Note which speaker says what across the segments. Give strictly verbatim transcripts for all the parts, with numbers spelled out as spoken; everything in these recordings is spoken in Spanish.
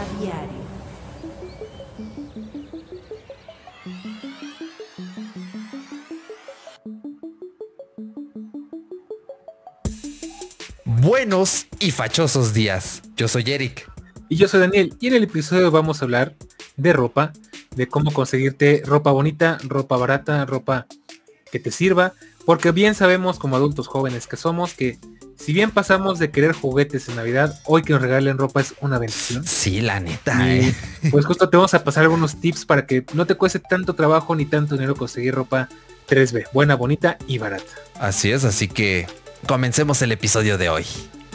Speaker 1: Diario.
Speaker 2: Buenos y fachosos días. Yo soy Eric.
Speaker 3: Y yo soy Daniel. Y en el episodio vamos a hablar de ropa, de cómo conseguirte ropa bonita, ropa barata, ropa que te sirva. Porque bien sabemos como adultos jóvenes que somos que si bien pasamos de querer juguetes en Navidad, hoy que nos regalen ropa es una bendición.
Speaker 2: Sí, la neta,
Speaker 3: y
Speaker 2: eh.
Speaker 3: Pues justo te vamos a pasar algunos tips para que no te cueste tanto trabajo ni tanto dinero conseguir ropa tres B, buena, bonita y barata.
Speaker 2: Así es, así que comencemos el episodio de hoy.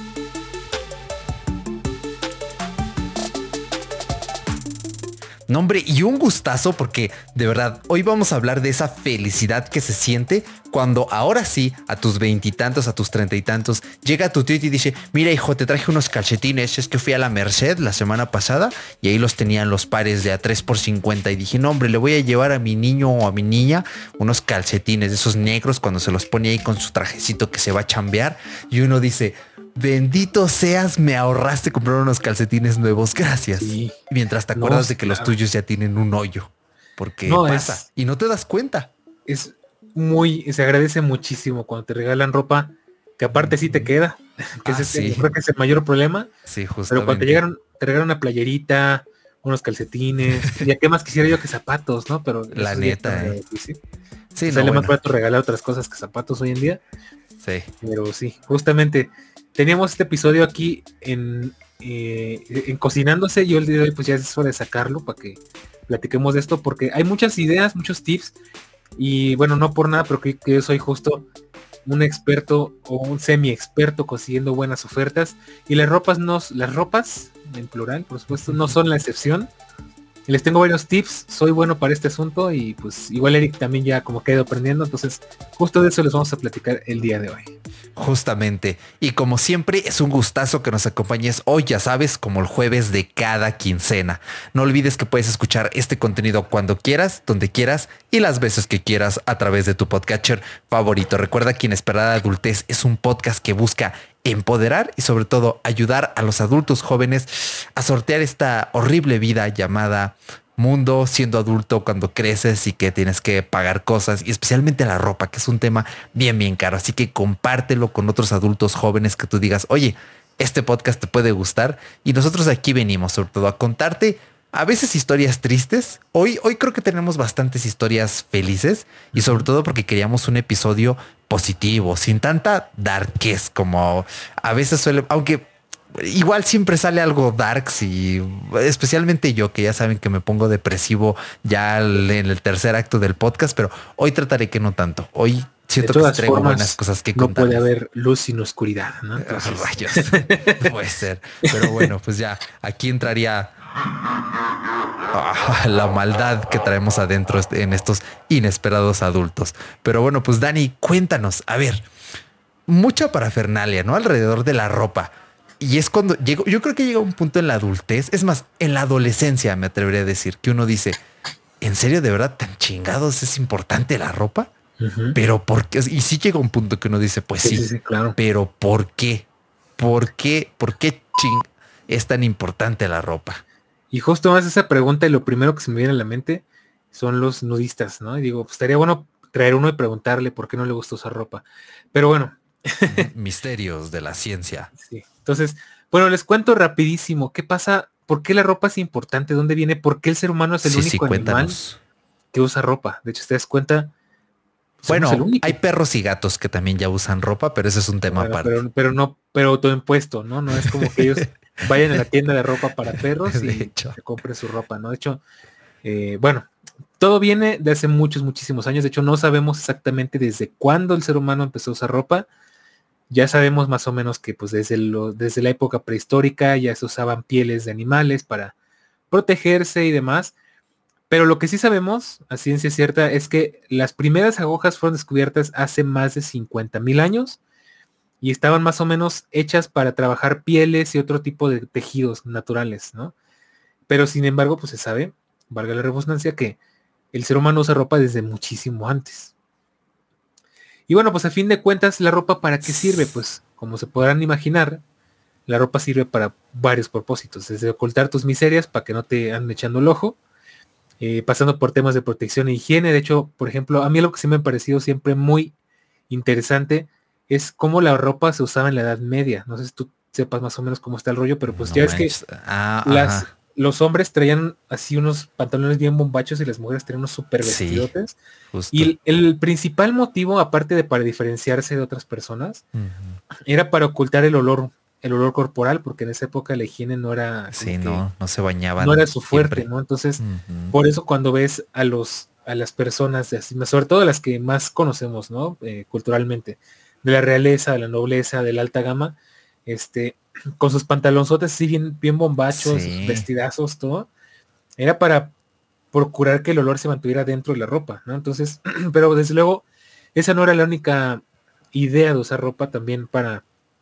Speaker 2: No, hombre, y un gustazo porque de verdad hoy vamos a hablar de esa felicidad que se siente cuando ahora sí a tus veintitantos, a tus treinta y tantos llega tu tío y te dice: mira, hijo, te traje unos calcetines, es que fui a la Merced la semana pasada y ahí los tenían los pares de a tres por cincuenta y dije: no, hombre, le voy a llevar a mi niño o a mi niña unos calcetines de esos negros cuando se los pone ahí con su trajecito que se va a chambear. Y uno dice: bendito seas, me ahorraste comprar unos calcetines nuevos, gracias.
Speaker 3: Sí.
Speaker 2: Mientras te acuerdas
Speaker 3: No,
Speaker 2: de que
Speaker 3: claro.
Speaker 2: los tuyos ya tienen un hoyo, porque
Speaker 3: No,
Speaker 2: pasa
Speaker 3: es-
Speaker 2: y no te das cuenta.
Speaker 3: Es muy, se agradece muchísimo cuando te regalan ropa que aparte sí te queda, que
Speaker 2: Ah,
Speaker 3: ese es el-
Speaker 2: sí.
Speaker 3: creo que es el mayor problema.
Speaker 2: Sí,
Speaker 3: Pero cuando te
Speaker 2: justamente.
Speaker 3: llegaron, te regalan una playerita, unos calcetines, ya qué más quisiera yo que zapatos, ¿no? Pero
Speaker 2: La
Speaker 3: esos ya
Speaker 2: neta,
Speaker 3: están
Speaker 2: eh.
Speaker 3: muy difícil.
Speaker 2: Sí,
Speaker 3: Te
Speaker 2: no,
Speaker 3: sale más
Speaker 2: bueno.
Speaker 3: barato regalar otras cosas que zapatos hoy en día.
Speaker 2: Sí.
Speaker 3: Pero sí, justamente teníamos este episodio aquí en, eh, en Cocinándose, y el día de hoy pues ya es hora de sacarlo para que platiquemos de esto, porque hay muchas ideas, muchos tips, y bueno, no por nada, pero que, que yo soy justo un experto o un semi experto consiguiendo buenas ofertas, y las ropas no, las ropas en plural, por supuesto, no son la excepción. Y les tengo varios tips, soy bueno para este asunto, y pues igual Eric también ya como que ha ido aprendiendo, entonces justo de eso les vamos a platicar el día de hoy.
Speaker 2: Justamente. Y como siempre, es un gustazo que nos acompañes hoy, ya sabes, como el jueves de cada quincena. No olvides que puedes escuchar este contenido cuando quieras, donde quieras y las veces que quieras a través de tu podcatcher favorito. Recuerda que Inesperada Adultez es un podcast que busca empoderar y sobre todo ayudar a los adultos jóvenes a sortear esta horrible vida llamada mundo, siendo adulto cuando creces y que tienes que pagar cosas, y especialmente la ropa, que es un tema bien, bien caro. Así que compártelo con otros adultos jóvenes que tú digas: oye, este podcast te puede gustar. Y nosotros aquí venimos sobre todo a contarte a veces historias tristes. Hoy, hoy creo que tenemos bastantes historias felices, y sobre todo porque queríamos un episodio positivo, sin tanta darkez como a veces suele, aunque igual siempre sale algo darks, y especialmente yo, que ya saben que me pongo depresivo ya en el tercer acto del podcast, pero hoy trataré que no tanto. Hoy siento que
Speaker 3: todas
Speaker 2: traigo
Speaker 3: formas,
Speaker 2: buenas cosas que
Speaker 3: no puede
Speaker 2: contarles.
Speaker 3: haber luz sin oscuridad, ¿no? Entonces,
Speaker 2: Ah, rayos, no puede ser. Pero bueno, pues ya aquí entraría ah, la maldad que traemos adentro est- en estos inesperados adultos. Pero bueno, pues Dani, cuéntanos, a ver, mucha parafernalia, ¿no? Alrededor de la ropa. Y es cuando llego, yo creo que llega un punto en la adultez, es más, en la adolescencia me atrevería a decir, que uno dice: ¿en serio de verdad tan chingados es importante la ropa?
Speaker 3: ujú.
Speaker 2: Pero ¿por qué? Y sí llega un punto que uno dice: pues
Speaker 3: Sí,
Speaker 2: sí,
Speaker 3: sí, sí, claro.
Speaker 2: pero ¿por qué? ¿Por qué? ¿Por qué ching es tan importante la ropa?
Speaker 3: Y justo más esa pregunta, y lo primero que se me viene a la mente son los nudistas, ¿no? Y digo, pues estaría bueno traer uno y preguntarle por qué no le gusta usar ropa. Pero bueno,
Speaker 2: Misterios de la ciencia.
Speaker 3: sí. Entonces, bueno, les cuento rapidísimo qué pasa, por qué la ropa es importante, dónde viene, por qué el ser humano es el
Speaker 2: Sí, sí,
Speaker 3: único animal
Speaker 2: cuéntanos.
Speaker 3: que usa ropa. De hecho, si te das cuenta, somos el
Speaker 2: Bueno,
Speaker 3: único.
Speaker 2: hay perros y gatos que también ya usan ropa, pero ese es un tema
Speaker 3: Bueno,
Speaker 2: aparte.
Speaker 3: pero, pero no, pero autoimpuesto, ¿no? No es como que ellos vayan a la tienda de ropa para perros
Speaker 2: De
Speaker 3: y
Speaker 2: hecho.
Speaker 3: se compren su ropa, ¿no? De hecho, eh, bueno, todo viene de hace muchos, muchísimos años. De hecho, no sabemos exactamente desde cuándo el ser humano empezó a usar ropa. Ya sabemos más o menos que pues desde, lo, desde la época prehistórica ya se usaban pieles de animales para protegerse y demás. Pero lo que sí sabemos, a ciencia cierta, es que las primeras agujas fueron descubiertas hace más de cincuenta mil años y estaban más o menos hechas para trabajar pieles y otro tipo de tejidos naturales, ¿no? Pero sin embargo, pues se sabe, valga la redundancia, que el ser humano usa ropa desde muchísimo antes. Y bueno, pues a fin de cuentas, ¿la ropa para qué sirve? Pues como se podrán imaginar, la ropa sirve para varios propósitos, desde ocultar tus miserias para que no te anden echando el ojo, eh, pasando por temas de protección e higiene. De hecho, por ejemplo, a mí lo que sí me ha parecido siempre muy interesante es cómo la ropa se usaba en la Edad Media. No sé si tú sepas más o menos cómo está el rollo, pero pues
Speaker 2: No
Speaker 3: ya es que
Speaker 2: manches. Ah,
Speaker 3: las,
Speaker 2: ajá.
Speaker 3: los hombres traían así unos pantalones bien bombachos y las mujeres traían unos super
Speaker 2: Sí,
Speaker 3: vestidotes. Y
Speaker 2: justo.
Speaker 3: el, el principal motivo, aparte de para diferenciarse de otras personas,
Speaker 2: Ujú.
Speaker 3: era para ocultar el olor, el olor corporal, porque en esa época la higiene no era como
Speaker 2: Sí,
Speaker 3: que,
Speaker 2: no, no se
Speaker 3: no era
Speaker 2: bañaban
Speaker 3: su fuerte,
Speaker 2: siempre.
Speaker 3: ¿no? Entonces,
Speaker 2: Ujú.
Speaker 3: por eso cuando ves a los, a las personas, de así, sobre todo las que más conocemos, ¿no? Eh, culturalmente, de la realeza, de la nobleza, de la alta gama, este, con sus pantalonzotes así bien, bien bombachos, sus
Speaker 2: Sí,
Speaker 3: vestidazos, todo, era para procurar que el olor se mantuviera dentro de la ropa, ¿no? Entonces, pero desde luego, esa no era la única idea de usar ropa, también para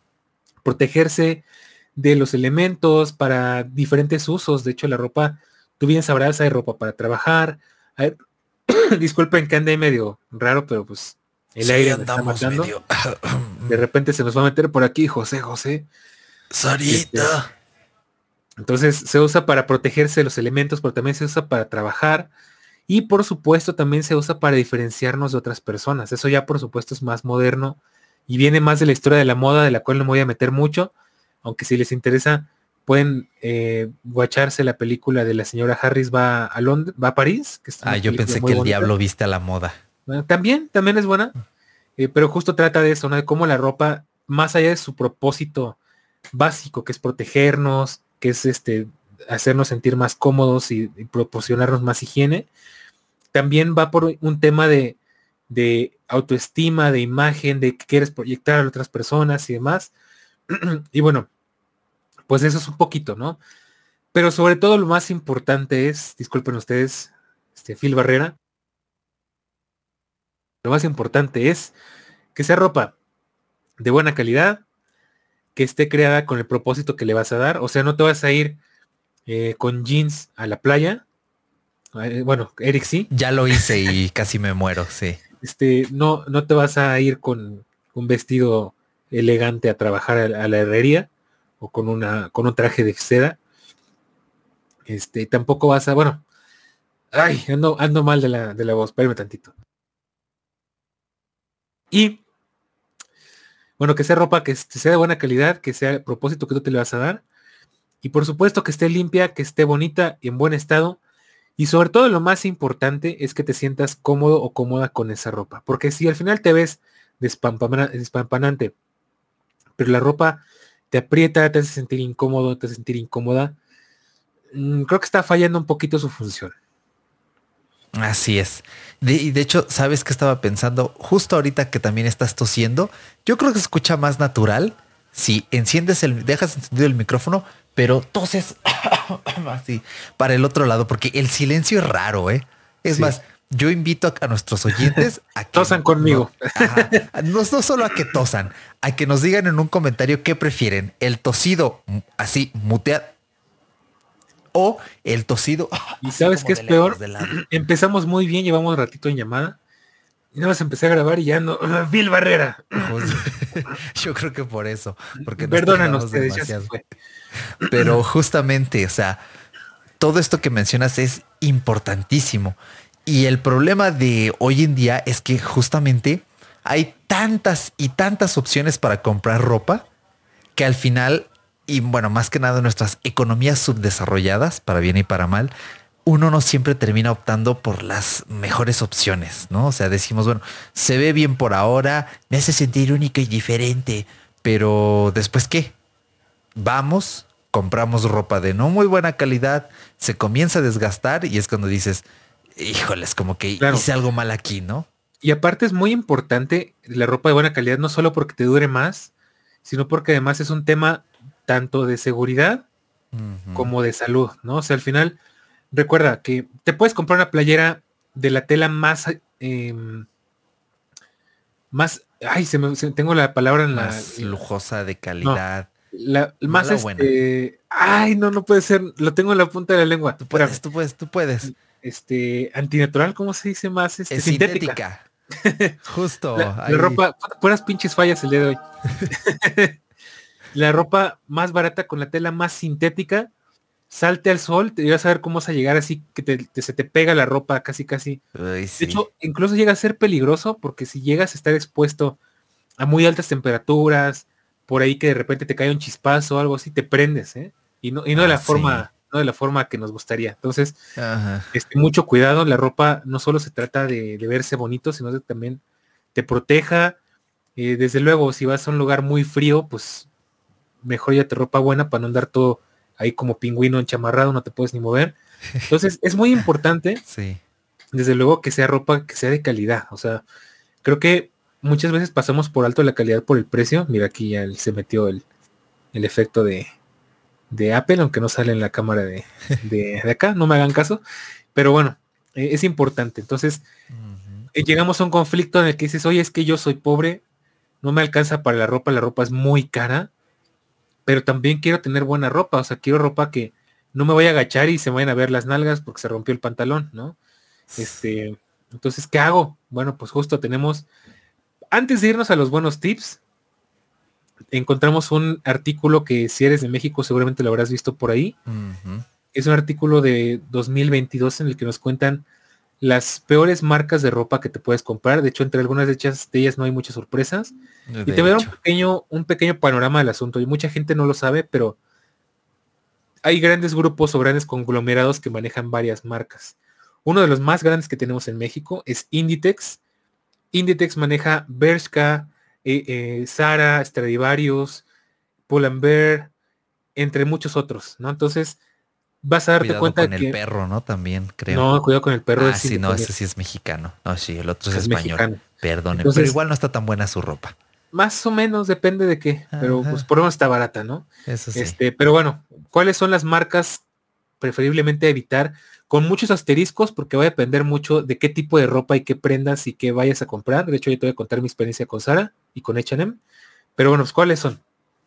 Speaker 3: protegerse de los elementos, para diferentes usos. De hecho, la ropa, tú bien sabrás, hay ropa para trabajar. Hay- disculpen que ande medio raro, pero pues el
Speaker 2: sí,
Speaker 3: aire me está
Speaker 2: andamos
Speaker 3: matando.
Speaker 2: medio.
Speaker 3: De repente se nos va a meter por aquí José José. Este,
Speaker 2: Sarita.
Speaker 3: entonces se usa para protegerse de los elementos, pero también se usa para trabajar. Y por supuesto también se usa para diferenciarnos de otras personas. Eso ya por supuesto es más moderno y viene más de la historia de la moda, de la cual no me voy a meter mucho, aunque si les interesa pueden eh, guacharse la película de la señora Harris va a Londres, va a París, que es
Speaker 2: Ah,
Speaker 3: una
Speaker 2: yo
Speaker 3: película
Speaker 2: pensé
Speaker 3: muy
Speaker 2: que el
Speaker 3: bonita.
Speaker 2: diablo viste a la moda.
Speaker 3: Bueno, también, también es buena, eh, pero justo trata de eso, ¿no? De cómo la ropa, más allá de su propósito básico, que es protegernos, que es este hacernos sentir más cómodos y, y proporcionarnos más higiene, también va por un tema de, de autoestima, de imagen, de que quieres proyectar a otras personas y demás. Y bueno, pues eso es un poquito, ¿no? Pero sobre todo lo más importante es, disculpen ustedes, este Phil Barrera, lo más importante es que sea ropa de buena calidad, que esté creada con el propósito que le vas a dar. O sea, no te vas a ir eh, con jeans a la playa. Eh, bueno, Eric sí.
Speaker 2: Ya lo hice y casi me muero, sí.
Speaker 3: Este, no, no te vas a ir con un vestido elegante a trabajar a, la a la herrería o con una, con un traje de seda. Este, tampoco vas a, bueno, ay, ando, ando mal de la, de la voz, espérame tantito. Y bueno, que sea ropa que este, sea de buena calidad, que sea el propósito que tú te le vas a dar. Y por supuesto que esté limpia, que esté bonita y en buen estado. Y sobre todo lo más importante es que te sientas cómodo o cómoda con esa ropa. Porque si al final te ves despampana- despampanante, pero la ropa te aprieta, te hace sentir incómodo, te hace sentir incómoda, mm, creo que está fallando un poquito su función.
Speaker 2: Así es. De, y de hecho, ¿sabes qué estaba pensando? Justo ahorita que también estás tosiendo, yo creo que se escucha más natural si enciendes el, dejas encendido el micrófono, pero toses así para el otro lado, porque el silencio es raro, ¿eh? Es
Speaker 3: Sí,
Speaker 2: más, yo invito a, a nuestros oyentes a que
Speaker 3: tosan
Speaker 2: no,
Speaker 3: conmigo.
Speaker 2: ajá, no, no solo a que tosan, a que nos digan en un comentario qué prefieren, el tosido mm, así muteado o el tosido
Speaker 3: Y
Speaker 2: así
Speaker 3: sabes
Speaker 2: como
Speaker 3: qué es
Speaker 2: de lejos,
Speaker 3: peor,
Speaker 2: de lado.
Speaker 3: empezamos muy bien, llevamos un ratito en llamada, y nada más empecé a grabar y ya no, Bill Barrera.
Speaker 2: Justo- yo creo que por eso, porque nos
Speaker 3: Perdonen
Speaker 2: tardamos
Speaker 3: ustedes, ya se
Speaker 2: demasiado.
Speaker 3: fue.
Speaker 2: Pero justamente, o sea, todo esto que mencionas es importantísimo. Y el problema de hoy en día es que justamente hay tantas y tantas opciones para comprar ropa que al final, y bueno, más que nada nuestras economías subdesarrolladas, para bien y para mal, uno no siempre termina optando por las mejores opciones, ¿no? O sea, decimos, bueno, se ve bien por ahora, me hace sentir única y diferente, pero después, ¿qué? Vamos, compramos ropa de no muy buena calidad, se comienza a desgastar y es cuando dices, híjoles, como que
Speaker 3: Claro.
Speaker 2: hice algo mal aquí, ¿no?
Speaker 3: Y aparte es muy importante la ropa de buena calidad, no solo porque te dure más, sino porque además es un tema tanto de seguridad
Speaker 2: Ujú.
Speaker 3: como de salud, ¿no? O sea, al final, recuerda que te puedes comprar una playera de la tela más, eh, más, ay, se me, se- tengo la palabra en la,
Speaker 2: Más lujosa de
Speaker 3: no,
Speaker 2: calidad,
Speaker 3: la, más
Speaker 2: mala o buena.
Speaker 3: este, ay, no, no puede ser, lo tengo en la punta de la lengua,
Speaker 2: Tú puedes,
Speaker 3: espérame,
Speaker 2: tú puedes, tú puedes.
Speaker 3: este, antinatural, ¿cómo se dice más? Este,
Speaker 2: Es
Speaker 3: sintética.
Speaker 2: sintética. Justo
Speaker 3: La, la
Speaker 2: ahí.
Speaker 3: ropa, puras pinches fallas el día de hoy. la ropa más barata con la tela más sintética, salte al sol, te vas a ver cómo vas a llegar así que te, te- se te pega la ropa casi casi.
Speaker 2: Uy,
Speaker 3: De
Speaker 2: sí.
Speaker 3: hecho, incluso llega a ser peligroso porque si llegas a estar expuesto a muy altas temperaturas, por ahí que de repente te cae un chispazo o algo así, te prendes, ¿eh? Y no, y no de
Speaker 2: Ah,
Speaker 3: la
Speaker 2: sí.
Speaker 3: forma, no de la forma que nos gustaría. Entonces,
Speaker 2: Ajá.
Speaker 3: este, mucho cuidado, la ropa no solo se trata de, de verse bonito, sino de también te proteja. Eh, desde luego, si vas a un lugar muy frío, pues mejor ya te ropa buena para no andar todo ahí como pingüino enchamarrado, no te puedes ni mover. Entonces, es muy importante,
Speaker 2: Sí.
Speaker 3: desde luego, que sea ropa que sea de calidad. O sea, creo que muchas veces pasamos por alto la calidad por el precio. Mira, aquí ya se metió el, el efecto de, de Apple, aunque no sale en la cámara de, de, de acá, no me hagan caso. Pero bueno, eh, es importante. Entonces,
Speaker 2: Ujú.
Speaker 3: eh, llegamos a un conflicto en el que dices, oye, es que yo soy pobre, no me alcanza para la ropa, la ropa es muy cara, pero también quiero tener buena ropa, o sea, quiero ropa que no me vaya a agachar y se me vayan a ver las nalgas porque se rompió el pantalón, ¿no? Este, entonces, ¿qué hago? Bueno, pues justo tenemos, antes de irnos a los buenos tips, encontramos un artículo que si eres de México seguramente lo habrás visto por ahí.
Speaker 2: Ujú.
Speaker 3: Es un artículo de dos mil veintidós en el que nos cuentan las peores marcas de ropa que te puedes comprar. De hecho, entre algunas de ellas, de ellas no hay muchas sorpresas. Y te
Speaker 2: De
Speaker 3: voy a dar un
Speaker 2: hecho.
Speaker 3: pequeño, un pequeño panorama del asunto. Y mucha gente no lo sabe, pero hay grandes grupos o grandes conglomerados que manejan varias marcas. Uno de los más grandes que tenemos en México es Inditex. Inditex maneja Bershka, eh, eh, Zara, Stradivarius, Pull&Bear, entre muchos otros, ¿no? Entonces, vas a darte
Speaker 2: Cuidado
Speaker 3: cuenta de
Speaker 2: con el
Speaker 3: que,
Speaker 2: perro, ¿no? También, creo.
Speaker 3: no, cuidado con el perro,
Speaker 2: Ah,
Speaker 3: es
Speaker 2: sí, no, ese
Speaker 3: independiente,
Speaker 2: sí es mexicano. No, sí, el otro es
Speaker 3: es
Speaker 2: español.
Speaker 3: mexicano.
Speaker 2: Perdone, pero
Speaker 3: Entonces,
Speaker 2: igual no está tan buena su ropa.
Speaker 3: más o menos depende de qué, pero pues
Speaker 2: Ajá,
Speaker 3: por lo menos está barata, ¿no?
Speaker 2: eso sí.
Speaker 3: Este, pero bueno, ¿cuáles son las marcas preferiblemente evitar? Con muchos asteriscos, porque va a depender mucho de qué tipo de ropa y qué prendas y qué vayas a comprar. De hecho, yo te voy a contar mi experiencia con Zara y con H and M. Pero bueno, pues ¿cuáles son?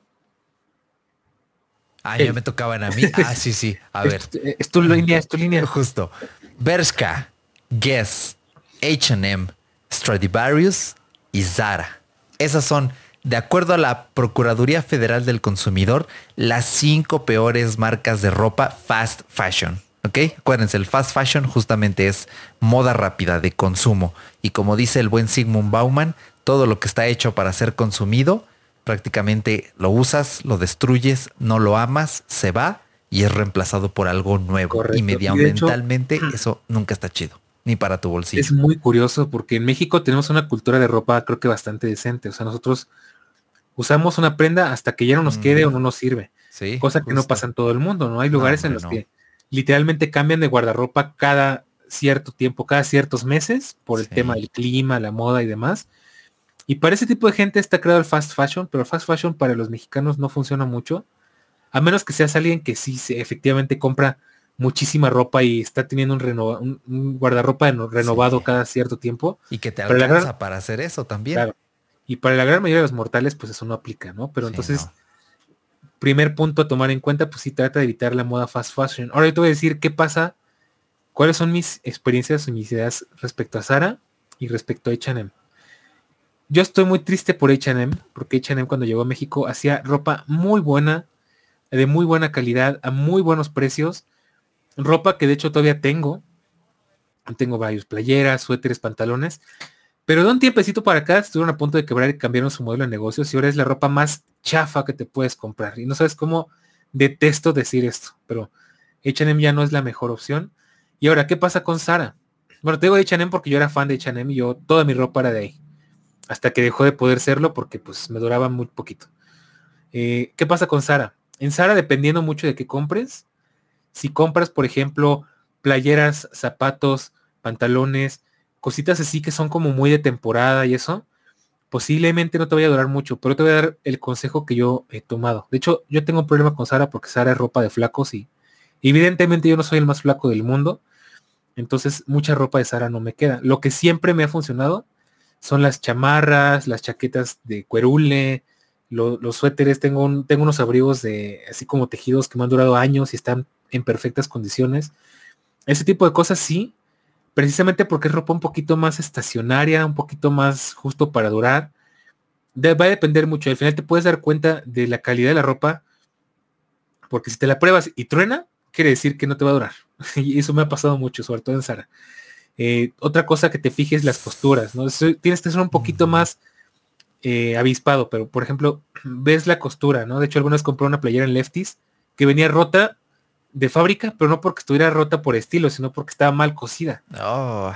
Speaker 2: Ah, ya me
Speaker 3: Eli.
Speaker 2: tocaban a mí. Ah, sí, sí. A
Speaker 3: Es,
Speaker 2: ver,
Speaker 3: tu es tu línea, es tu línea.
Speaker 2: justo. Bershka, Guess, H and M, Stradivarius y Zara. Esas son, de acuerdo a la Procuraduría Federal del Consumidor, las cinco peores marcas de ropa fast fashion. ¿Ok? Acuérdense, el fast fashion justamente es moda rápida de consumo. Y como dice el buen Sigmund Bauman, todo lo que está hecho para ser consumido, prácticamente lo usas, lo destruyes, no lo amas, se va y es reemplazado por algo nuevo. Y
Speaker 3: Correcto. Y de hecho,
Speaker 2: medioambientalmente eso nunca está chido, ni para tu
Speaker 3: es
Speaker 2: bolsillo.
Speaker 3: muy curioso porque en México tenemos una cultura de ropa creo que bastante decente. O sea, nosotros usamos una prenda hasta que ya no nos quede o
Speaker 2: Ujú.
Speaker 3: no nos sirve.
Speaker 2: Sí,
Speaker 3: Cosa que no
Speaker 2: justo.
Speaker 3: pasa en todo el mundo, ¿no? Hay
Speaker 2: No,
Speaker 3: lugares en
Speaker 2: hombre,
Speaker 3: los
Speaker 2: no.
Speaker 3: que literalmente cambian de guardarropa cada cierto tiempo, cada ciertos meses, por el tema
Speaker 2: Sí.
Speaker 3: del clima, la moda y demás. Y para ese tipo de gente está creado el fast fashion, pero el fast fashion para los mexicanos no funciona mucho, a menos que seas alguien que sí se, efectivamente compra muchísima ropa y está teniendo un, renova, un, un guardarropa reno- renovado
Speaker 2: Sí.
Speaker 3: cada cierto tiempo.
Speaker 2: Y que te
Speaker 3: Pero la gran,
Speaker 2: alcanza para hacer eso también.
Speaker 3: claro, y para la gran mayoría de los mortales, pues eso no aplica, ¿no? Pero
Speaker 2: Sí,
Speaker 3: entonces,
Speaker 2: no.
Speaker 3: primer punto a tomar en cuenta, pues sí trata de evitar la moda fast fashion. Ahora yo te voy a decir qué pasa, cuáles son mis experiencias y mis ideas respecto a Zara y respecto a H and M. Yo estoy muy triste por H and M, porque H and M cuando llegó a México hacía ropa muy buena, de muy buena calidad, a muy buenos precios, ropa que de hecho todavía tengo, tengo varios playeras, suéteres, pantalones, pero de un tiempecito para acá estuvieron a punto de quebrar y cambiaron su modelo de negocios y ahora es la ropa más chafa que te puedes comprar. Y no sabes cómo detesto decir esto, pero H and M ya no es la mejor opción. Y ahora, ¿qué pasa con Zara? Bueno, te digo H and M porque yo era fan de H and M y yo toda mi ropa era de ahí. Hasta que dejó de poder serlo porque pues me duraba muy poquito. Eh, ¿Qué pasa con Zara? En Zara, dependiendo mucho de qué compres, si compras, por ejemplo, playeras, zapatos, pantalones, cositas así que son como muy de temporada y eso, posiblemente no te vaya a durar mucho, pero te voy a dar el consejo que yo he tomado. De hecho, yo tengo un problema con Zara porque Zara es ropa de flacos y evidentemente yo no soy el más flaco del mundo, entonces mucha ropa de Zara no me queda. Lo que siempre me ha funcionado son las chamarras, las chaquetas de cuerule, lo- los suéteres, tengo, un- tengo unos abrigos de así como tejidos que me han durado años y están en perfectas condiciones. Ese tipo de cosas sí, precisamente porque es ropa un poquito más estacionaria, un poquito más justo para durar. de, va a depender mucho. Al final te puedes dar cuenta de la calidad de la ropa, porque si te la pruebas y truena, quiere decir que no te va a durar. Y eso me ha pasado mucho, sobre todo en Zara. Eh, otra cosa que te fijes las costuras, ¿no? Eso, tienes que ser un poquito más eh, avispado, pero por ejemplo, ves la costura, ¿no? De hecho, algunas compré una playera en Lefties que venía rota de fábrica, pero no porque estuviera rota por estilo, sino porque estaba mal cosida.
Speaker 2: Oh,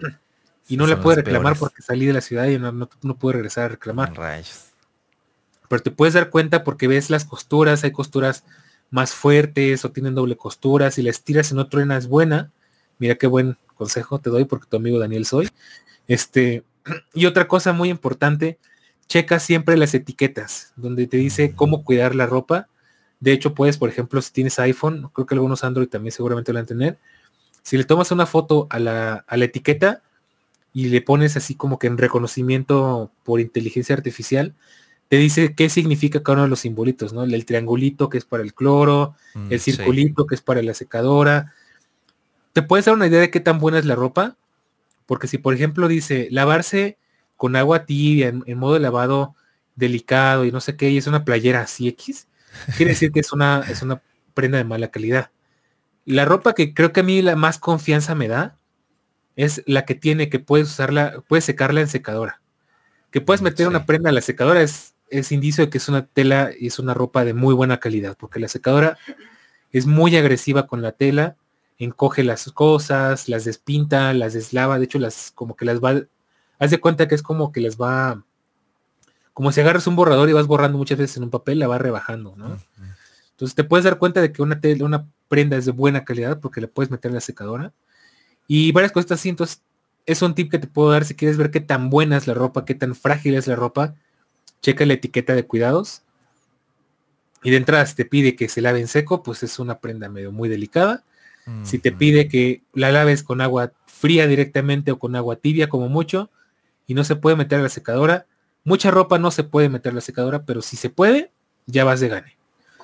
Speaker 3: y no la pude reclamar peores. Porque salí de la ciudad y no, no, no pude regresar a reclamar.
Speaker 2: Rayos.
Speaker 3: Pero te puedes dar cuenta porque ves las costuras, hay costuras más fuertes o tienen doble costura, si la estiras y no truena es buena. Mira qué buen consejo te doy porque tu amigo Daniel soy. Este, y otra cosa muy importante, checa siempre las etiquetas, donde te dice cómo cuidar la ropa. De hecho, puedes, por ejemplo, si tienes iPhone, creo que algunos Android también seguramente lo van a tener. Si le tomas una foto a la, a la etiqueta y le pones así como que en reconocimiento por inteligencia artificial, te dice qué significa cada uno de los simbolitos, ¿no? El triangulito que es para el cloro, mm, el circulito sí. que es para la secadora. Te puedes dar una idea de qué tan buena es la ropa, porque si por ejemplo dice lavarse con agua tibia en, en modo de lavado delicado y no sé qué, y es una playera así X, quiere decir que es una, es una prenda de mala calidad. La ropa que creo que a mí la más confianza me da es la que tiene que puedes usarla, puedes secarla en secadora. Que puedes meter sí. una prenda a la secadora es, es indicio de que es una tela y es una ropa de muy buena calidad, porque la secadora es muy agresiva con la tela, encoge las cosas, las despinta, las deslava, de hecho las como que las va, haz de cuenta que es como que las va, como si agarras un borrador y vas borrando muchas veces en un papel, la va rebajando, ¿no? Uh-huh. Entonces te puedes dar cuenta de que una tela, una prenda es de buena calidad porque la puedes meter en la secadora y varias cosas así. Entonces es un tip que te puedo dar si quieres ver qué tan buena es la ropa, qué tan frágil es la ropa. Checa la etiqueta de cuidados. Y de entrada, si te pide que se lave en seco, pues es una prenda medio muy delicada. Uh-huh. Si te pide que la laves con agua fría directamente o con agua tibia como mucho, y no se puede meter a la secadora, mucha ropa no se puede meter a la secadora, pero si se puede, ya vas de gane.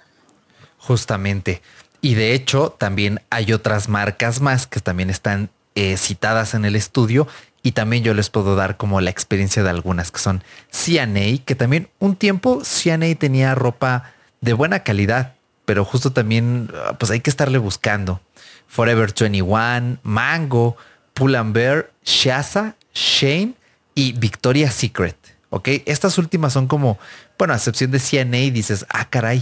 Speaker 2: Justamente. Y de hecho, también hay otras marcas más que también están eh, citadas en el estudio. Y también yo les puedo dar como la experiencia de algunas que son C and A, que también un tiempo C and A tenía ropa de buena calidad, pero justo también pues hay que estarle buscando. Forever veintiuno, Mango, Pull and Bear, Shaza, Shane y Victoria's Secret. Ok, estas últimas son como, bueno, a excepción de C and A, dices, ah, caray.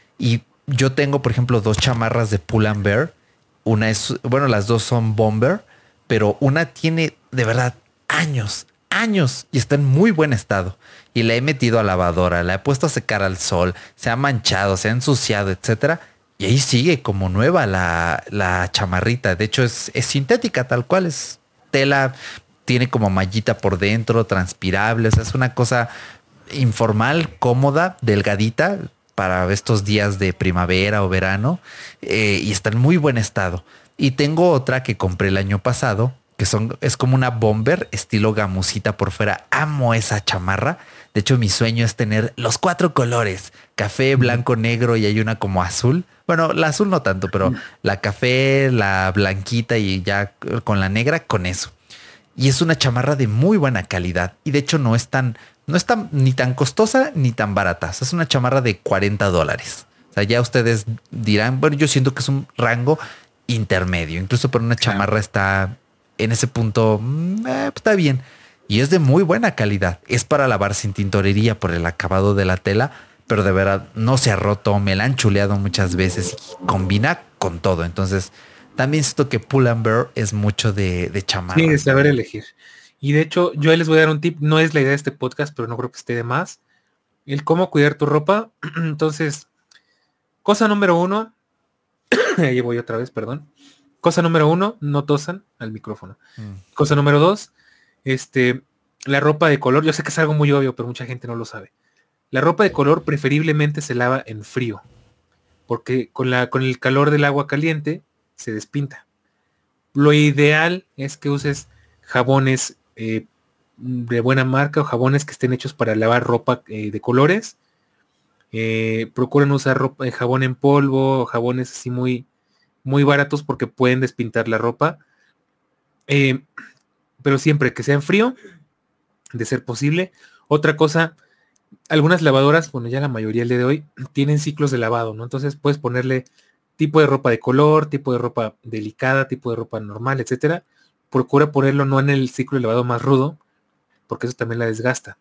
Speaker 2: Y yo tengo, por ejemplo, dos chamarras de Pull and Bear. Una es, bueno, las dos son Bomber, pero una tiene de verdad años, años y está en muy buen estado. Y la he metido a lavadora, la he puesto a secar al sol, se ha manchado, se ha ensuciado, etcétera. Y ahí sigue como nueva la, la chamarrita. De hecho, es, es sintética, tal cual. Es tela, tiene como mallita por dentro, transpirable. O sea, es una cosa informal, cómoda, delgadita para estos días de primavera o verano. Eh, y está en muy buen estado. Y tengo otra que compré el año pasado, que son, es como una bomber estilo gamusita por fuera. Amo esa chamarra. De hecho, mi sueño es tener los cuatro colores: café, blanco, negro y hay una como azul. Bueno, la azul no tanto, pero la café, la blanquita y ya con la negra, con eso. Y es una chamarra de muy buena calidad. Y de hecho no es tan, no es tan, ni tan costosa ni tan barata. O sea, es una chamarra de cuarenta dólares. O sea, ya ustedes dirán, bueno, yo siento que es un rango intermedio. Incluso por una chamarra está en ese punto, eh, está bien. Y es de muy buena calidad. Es para lavar sin tintorería por el acabado de la tela, pero de verdad no se ha roto. Me la han chuleado muchas veces y combina con todo. Entonces también siento que Pull and Bear es mucho de, de chamarra.
Speaker 3: Sí, de saber elegir. Y de hecho, yo les voy a dar un tip. No es la idea de este podcast, pero no creo que esté de más. El cómo cuidar tu ropa. Entonces, cosa número uno. Ahí voy otra vez, perdón. Cosa número uno, no tosan al micrófono. Mm. Cosa número dos, este, la ropa de color. Yo sé que es algo muy obvio, pero mucha gente no lo sabe. La ropa de color preferiblemente se lava en frío, porque con, la, con el calor del agua caliente se despinta. Lo ideal es que uses jabones eh, de buena marca o jabones que estén hechos para lavar ropa eh, de colores. Eh, procuren usar ropa, eh, jabón en polvo, jabones así muy, muy baratos porque pueden despintar la ropa. Eh, pero siempre que sea en frío, de ser posible. Otra cosa, Algunas lavadoras, bueno, ya la mayoría el día de hoy, tienen ciclos de lavado, ¿no? Entonces puedes ponerle tipo de ropa de color, tipo de ropa delicada, tipo de ropa normal, etcétera. Procura ponerlo no en el ciclo de lavado más rudo, porque eso también la desgasta.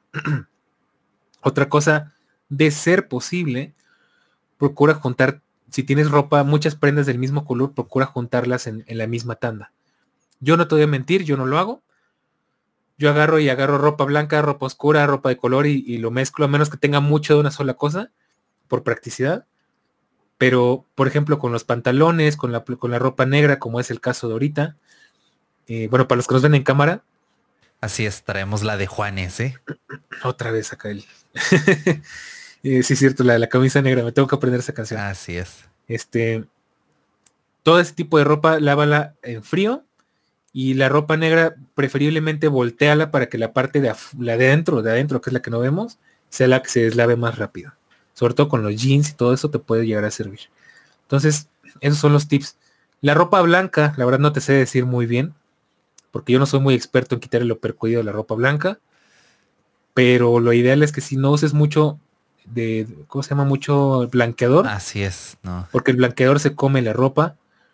Speaker 3: Otra cosa, de ser posible, procura juntar, si tienes ropa, muchas prendas del mismo color, procura juntarlas en, en la misma tanda. Yo no te voy a mentir, yo no lo hago. Yo agarro y agarro ropa blanca, ropa oscura, ropa de color y, y lo mezclo, a menos que tenga mucho de una sola cosa, por practicidad. Pero, por ejemplo, con los pantalones, con la, con la ropa negra, como es el caso de ahorita, eh, bueno, para los que nos ven en cámara,
Speaker 2: Así es, traemos la de Juanes, ¿eh?
Speaker 3: otra vez acá el... eh, sí, es cierto, la de la camisa negra, me tengo que aprender esa canción.
Speaker 2: Así es.
Speaker 3: Este, todo ese tipo de ropa, lávala en frío y la ropa negra, preferiblemente volteala para que la parte de af- la de adentro, de adentro, que es la que no vemos, sea la que se deslave más rápido. Sobre todo con los jeans y todo eso te puede llegar a servir. Entonces, esos son los tips. La ropa blanca, la verdad no te sé decir muy bien, porque yo no soy muy experto en quitar el percudido de la ropa blanca, pero lo ideal es que si no uses mucho de, ¿cómo se llama? Mucho blanqueador,
Speaker 2: Así es, ¿no?
Speaker 3: porque el blanqueador se come la ropa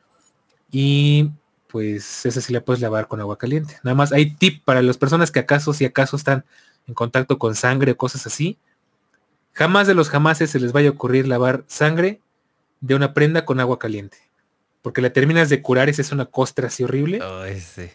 Speaker 3: y pues esa sí la puedes lavar con agua caliente. Nada más hay tip para las personas que acaso, si acaso están en contacto con sangre o cosas así, jamás de los jamases se les vaya a ocurrir lavar sangre de una prenda con agua caliente, porque la terminas de curar y esa es una costra así horrible.
Speaker 2: Ay, sí.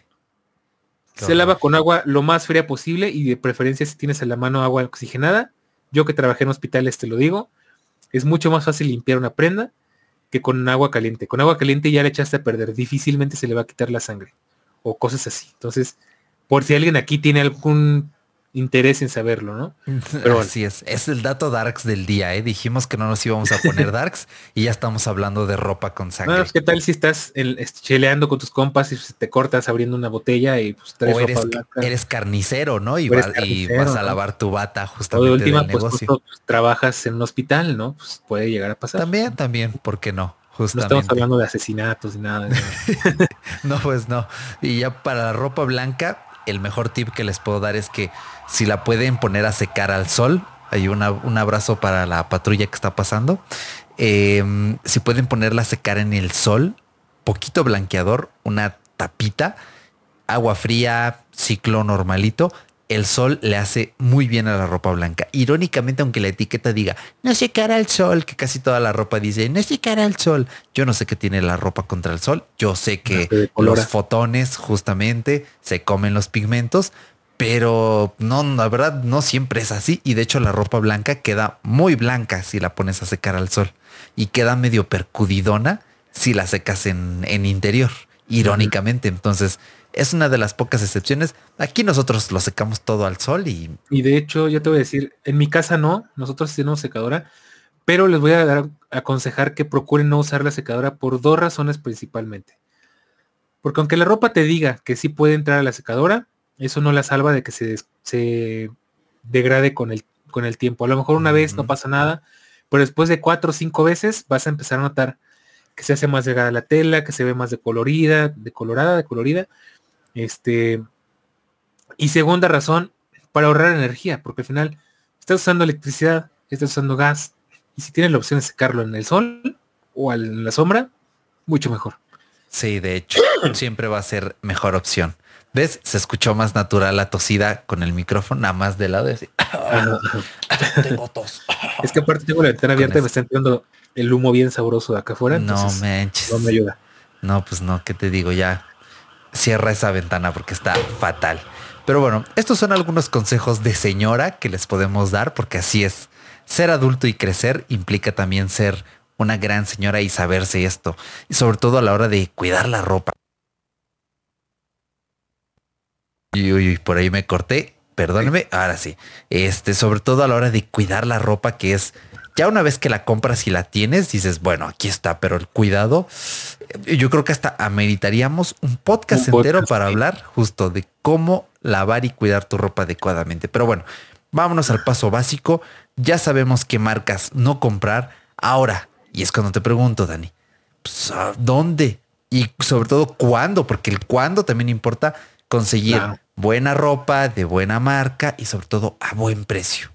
Speaker 2: Qué
Speaker 3: Se
Speaker 2: horror.
Speaker 3: lava con agua lo más fría posible y de preferencia si tienes a la mano agua oxigenada. Yo que trabajé en hospitales te lo digo, es mucho más fácil limpiar una prenda que con agua caliente. Con agua caliente ya le echaste a perder, difícilmente se le va a quitar la sangre o cosas así. Entonces, por si alguien aquí tiene algún interés en saberlo, ¿no? Pero bueno,
Speaker 2: Así es. Es el dato darks del día, ¿eh? Dijimos que no nos íbamos a poner darks y ya estamos hablando de ropa con
Speaker 3: no,
Speaker 2: sangre.
Speaker 3: pues, ¿qué tal si estás el- est- cheleando con tus compas y pues, te cortas abriendo una botella y pues traes
Speaker 2: O
Speaker 3: ropa
Speaker 2: eres,
Speaker 3: blanca?
Speaker 2: eres carnicero, ¿no? Y
Speaker 3: O eres
Speaker 2: vas, y vas
Speaker 3: carnicero,
Speaker 2: a
Speaker 3: ¿no?
Speaker 2: lavar tu bata
Speaker 3: O de
Speaker 2: justamente del
Speaker 3: última, pues
Speaker 2: negocio.
Speaker 3: justo pues, trabajas en un hospital, ¿no? Pues puede llegar a pasar.
Speaker 2: También, también, ¿por qué no?
Speaker 3: No estamos
Speaker 2: Justamente.
Speaker 3: hablando de asesinatos ni nada de nada.
Speaker 2: No, pues no. Y ya para la ropa blanca, el mejor tip que les puedo dar es que si la pueden poner a secar al sol, hay una, un abrazo para la patrulla que está pasando. Eh, si pueden ponerla a secar en el sol, poquito blanqueador, una tapita, agua fría, ciclo normalito. El sol le hace muy bien a la ropa blanca. Irónicamente, aunque la etiqueta diga no secar al sol, que casi toda la ropa dice no secar al sol. Yo no sé qué tiene la ropa contra el sol. Yo sé que
Speaker 3: Se
Speaker 2: los
Speaker 3: decolora.
Speaker 2: fotones justamente se comen los pigmentos, pero no, la verdad no siempre es así. Y de hecho la ropa blanca queda muy blanca si la pones a secar al sol y queda medio percudidona si la secas en, en interior.
Speaker 3: Ujú.
Speaker 2: Irónicamente, entonces es una de las pocas excepciones. Aquí nosotros lo secamos todo al sol y
Speaker 3: Y de hecho, yo te voy a decir, en mi casa no, nosotros sí tenemos secadora, pero les voy a dar a aconsejar que procuren no usar la secadora por dos razones principalmente. Porque aunque la ropa te diga que sí puede entrar a la secadora, eso no la salva de que se, des- se degrade con el, con el tiempo. A lo mejor una vez no
Speaker 2: ujú,
Speaker 3: pasa nada, pero después de cuatro o cinco veces vas a empezar a notar que se hace más delgada la tela, que se ve más decolorida, decolorada, decolorida. Este, y segunda razón, para ahorrar energía, porque al final estás usando electricidad, estás usando gas, y si tienes la opción de secarlo en el sol o al- en la sombra, mucho mejor.
Speaker 2: sí, de hecho, siempre va a ser mejor opción. ¿Ves? Se escuchó más natural la tosida con el micrófono, nada más de lado y así.
Speaker 3: Ajá, ajá.
Speaker 2: Tengo tos.
Speaker 3: Es que aparte tengo la ventana
Speaker 2: Con
Speaker 3: abierta y me
Speaker 2: eso.
Speaker 3: está entrando el humo bien sabroso de acá afuera,
Speaker 2: No
Speaker 3: entonces no me
Speaker 2: manches.
Speaker 3: ayuda.
Speaker 2: No, pues no, ¿qué te digo? Ya cierra esa ventana porque está fatal. Pero bueno, estos son algunos consejos de señora que les podemos dar porque así es. Ser adulto y crecer implica también ser una gran señora y saberse esto. Y sobre todo a la hora de cuidar la ropa. Y uy, uy, por ahí me corté.
Speaker 3: Sí.
Speaker 2: Perdóneme. Ahora sí. Este, sobre todo a la hora de cuidar la ropa, que es ya una vez que la compras y la tienes, dices, bueno, aquí está, pero el cuidado, eh, yo creo que hasta ameritaríamos un
Speaker 3: Un
Speaker 2: podcast entero
Speaker 3: podcast,
Speaker 2: para
Speaker 3: sí.
Speaker 2: hablar justo de cómo lavar y cuidar tu ropa adecuadamente. Pero bueno, vámonos al paso básico. Ya sabemos qué marcas no comprar. Ahora, y es cuando te pregunto, Dani, pues, ¿a ¿dónde? Y sobre todo, ¿cuándo? Porque el cuándo también importa conseguir
Speaker 3: Claro.
Speaker 2: buena ropa de buena marca y sobre todo a buen precio.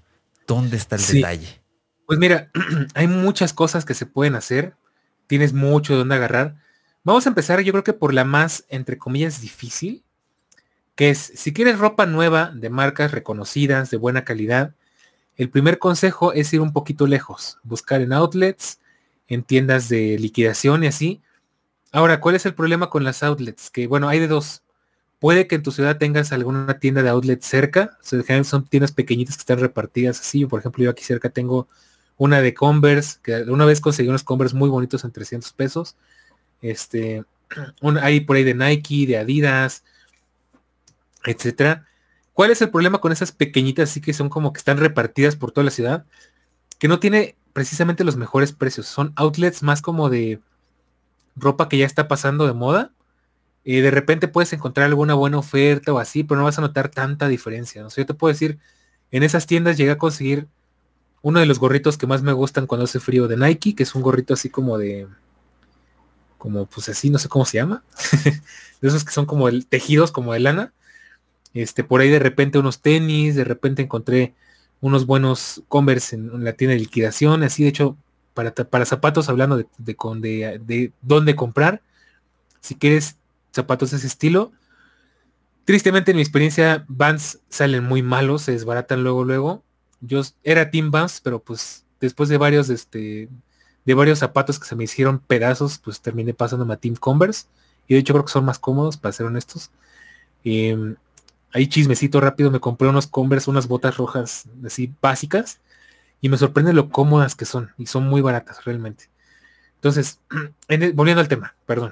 Speaker 2: ¿Dónde está el
Speaker 3: Sí,
Speaker 2: detalle?
Speaker 3: pues mira, hay muchas cosas que se pueden hacer. Tienes mucho de dónde agarrar. Vamos a empezar, yo creo que por la más, entre comillas, difícil, que es, si quieres ropa nueva, de marcas reconocidas, de buena calidad, el primer consejo es ir un poquito lejos, buscar en outlets, en tiendas de liquidación y así. Ahora, ¿cuál es el problema con las outlets? Que bueno, hay de dos. Puede que en tu ciudad tengas alguna tienda de outlet cerca. O sea, generalmente son tiendas pequeñitas que están repartidas así. Por ejemplo, yo aquí cerca tengo una de Converse, que una vez conseguí unos Converse muy bonitos en trescientos pesos. Este, un, hay por ahí de Nike, de Adidas, etcétera. ¿Cuál es el problema con esas pequeñitas así que son como que están repartidas por toda la ciudad? Que no tiene precisamente los mejores precios. Son outlets más como de ropa que ya está pasando de moda. Y de repente puedes encontrar alguna buena oferta o así, pero no vas a notar tanta diferencia, ¿no? O sea, yo te puedo decir, en esas tiendas llegué a conseguir uno de los gorritos que más me gustan cuando hace frío de Nike, que es un gorrito así como de, como pues así, no sé cómo se llama, de esos que son como el, tejidos como de lana. Este, por ahí de repente unos tenis, de repente encontré unos buenos Converse en, en la tienda de liquidación, así de hecho, para, para zapatos, hablando de, de, con- de, de dónde comprar, si quieres zapatos de ese estilo. Tristemente, en mi experiencia, Vans salen muy malos, se desbaratan luego, luego. Yo era Team Vans, pero pues después de varios, este, de varios zapatos que se me hicieron pedazos, pues terminé pasándome a Team Converse. Y de hecho creo que son más cómodos, para ser honestos. Eh, ahí chismecito rápido, me compré unos Converse, unas botas rojas así básicas. Y me sorprende lo cómodas que son. Y son muy baratas, realmente. Entonces, en el- volviendo al tema, perdón.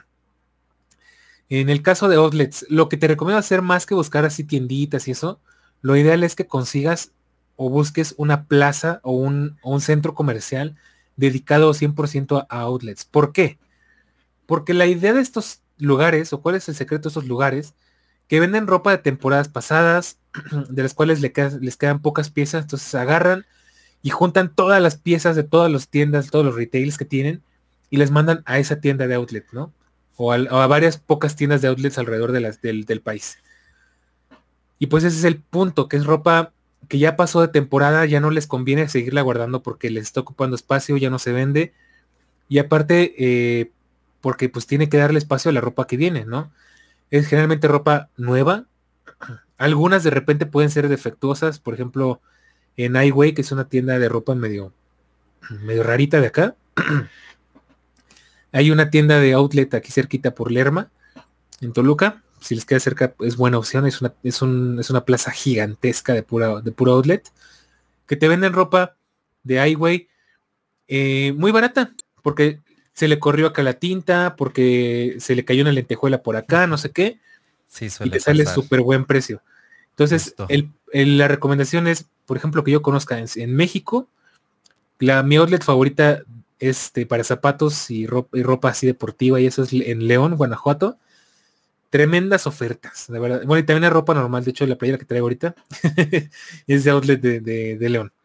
Speaker 3: En el caso de outlets, lo que te recomiendo hacer más que buscar así tienditas y eso, lo ideal es que consigas o busques una plaza o un, o un centro comercial dedicado cien por ciento a, a outlets. ¿Por qué? Porque la idea de estos lugares, o cuál es el secreto de estos lugares, que venden ropa de temporadas pasadas, de las cuales le quedan- les quedan pocas piezas, entonces agarran y juntan todas las piezas de todas las tiendas, todos los retails que tienen y les mandan a esa tienda de outlet, ¿no? O, al- o a varias pocas tiendas de outlets alrededor de las, del, del país. Y pues ese es el punto, que es ropa que ya pasó de temporada, ya no les conviene seguirla guardando porque les está ocupando espacio, ya no se vende. Y aparte, eh, porque pues tiene que darle espacio a la ropa que viene, ¿no? Es generalmente ropa nueva. Algunas de repente pueden ser defectuosas, por ejemplo, en iWay, que es una tienda de ropa medio, medio rarita de acá. Hay una tienda de outlet aquí cerquita por Lerma, en Toluca. Si les queda cerca, es buena opción. Es una, es un, es una plaza gigantesca de pura, de puro outlet. Que te venden ropa de iWay eh, muy barata. Porque se le corrió acá la tinta, porque se le cayó una lentejuela por acá, no sé qué.
Speaker 2: Sí,
Speaker 3: Y
Speaker 2: suele
Speaker 3: te sale
Speaker 2: pasar.
Speaker 3: súper buen precio. Entonces,
Speaker 2: Justo.
Speaker 3: el, el- la recomendación es, por ejemplo, que yo conozca en, en México, la, mi outlet favorita este, para zapatos y ropa, y ropa así deportiva, y eso es en León, Guanajuato. Tremendas ofertas, de verdad. Bueno, y también hay ropa normal, de hecho la playera que traigo ahorita es de outlet de, de- de León.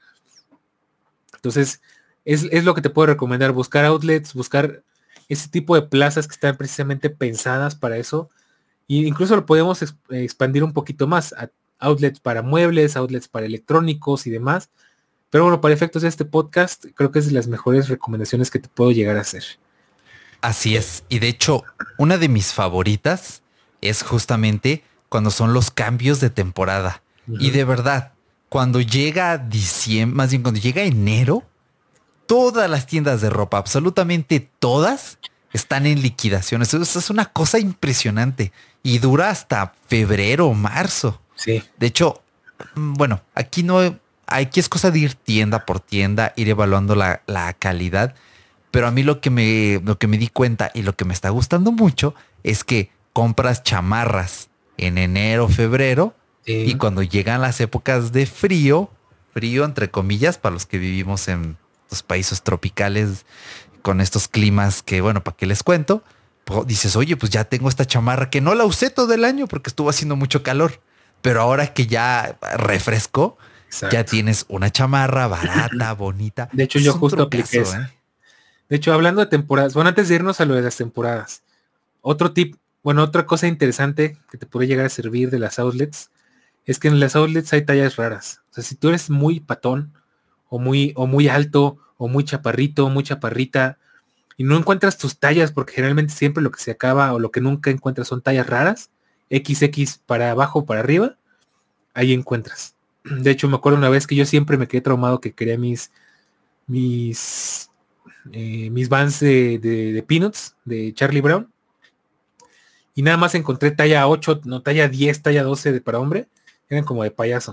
Speaker 3: Entonces, es, es lo que te puedo recomendar, buscar outlets, buscar ese tipo de plazas que están precisamente pensadas para eso. Y incluso lo podemos ex- expandir un poquito más a outlets para muebles, outlets para electrónicos y demás. Pero bueno, para efectos de este podcast, creo que es de las mejores recomendaciones que te puedo llegar a hacer.
Speaker 2: Así es. Y de hecho, una de mis favoritas es justamente cuando son los cambios de temporada. Y
Speaker 3: Ujú.
Speaker 2: de verdad, cuando llega diciembre, más bien cuando llega enero, todas las tiendas de ropa, absolutamente todas, están en liquidación. Eso, eso es una cosa impresionante y dura hasta febrero o marzo.
Speaker 3: Sí,
Speaker 2: De hecho, mm, bueno, aquí no, aquí es cosa de ir tienda por tienda, ir evaluando la, la calidad. Pero a mí lo que me, lo que me di cuenta y lo que me está gustando mucho es que compras chamarras en enero, febrero, y
Speaker 3: sí.
Speaker 2: cuando llegan las épocas de frío, frío entre comillas, para los que vivimos en los países tropicales con estos climas que, bueno, ¿para qué les cuento? Po- Dices, oye, pues ya tengo esta chamarra que no la usé todo el año porque estuvo haciendo mucho calor, pero ahora que ya refrescó, ya
Speaker 3: Exacto.
Speaker 2: tienes una chamarra barata, bonita.
Speaker 3: De hecho, yo
Speaker 2: Es un
Speaker 3: justo apliqué
Speaker 2: trucazo,
Speaker 3: esa.
Speaker 2: ¿eh?
Speaker 3: De hecho, hablando de temporadas, bueno, antes de irnos a lo de las temporadas, otro tip, bueno, otra cosa interesante que te puede llegar a servir de las outlets es que en las outlets hay tallas raras. O sea, si tú eres muy patón o muy, o muy alto, o muy chaparrito, muy chaparrita, y no encuentras tus tallas, porque generalmente siempre lo que se acaba o lo que nunca encuentras son tallas raras, equis equis para abajo o para arriba, ahí encuentras. De hecho, me acuerdo una vez que yo siempre me quedé traumado que quería mis mis eh, mis Vans de, de, de Peanuts, de Charlie Brown, y nada más encontré talla ocho, no, talla diez, talla doce de para hombre, eran como de payaso.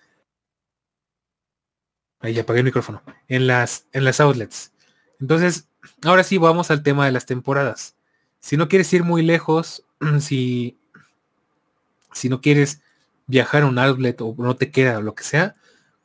Speaker 3: Ahí apagué el micrófono. En las, en las outlets. Entonces, ahora sí vamos al tema de las temporadas. Si no quieres ir muy lejos, si, si no quieres viajar a un outlet o no te queda o lo que sea,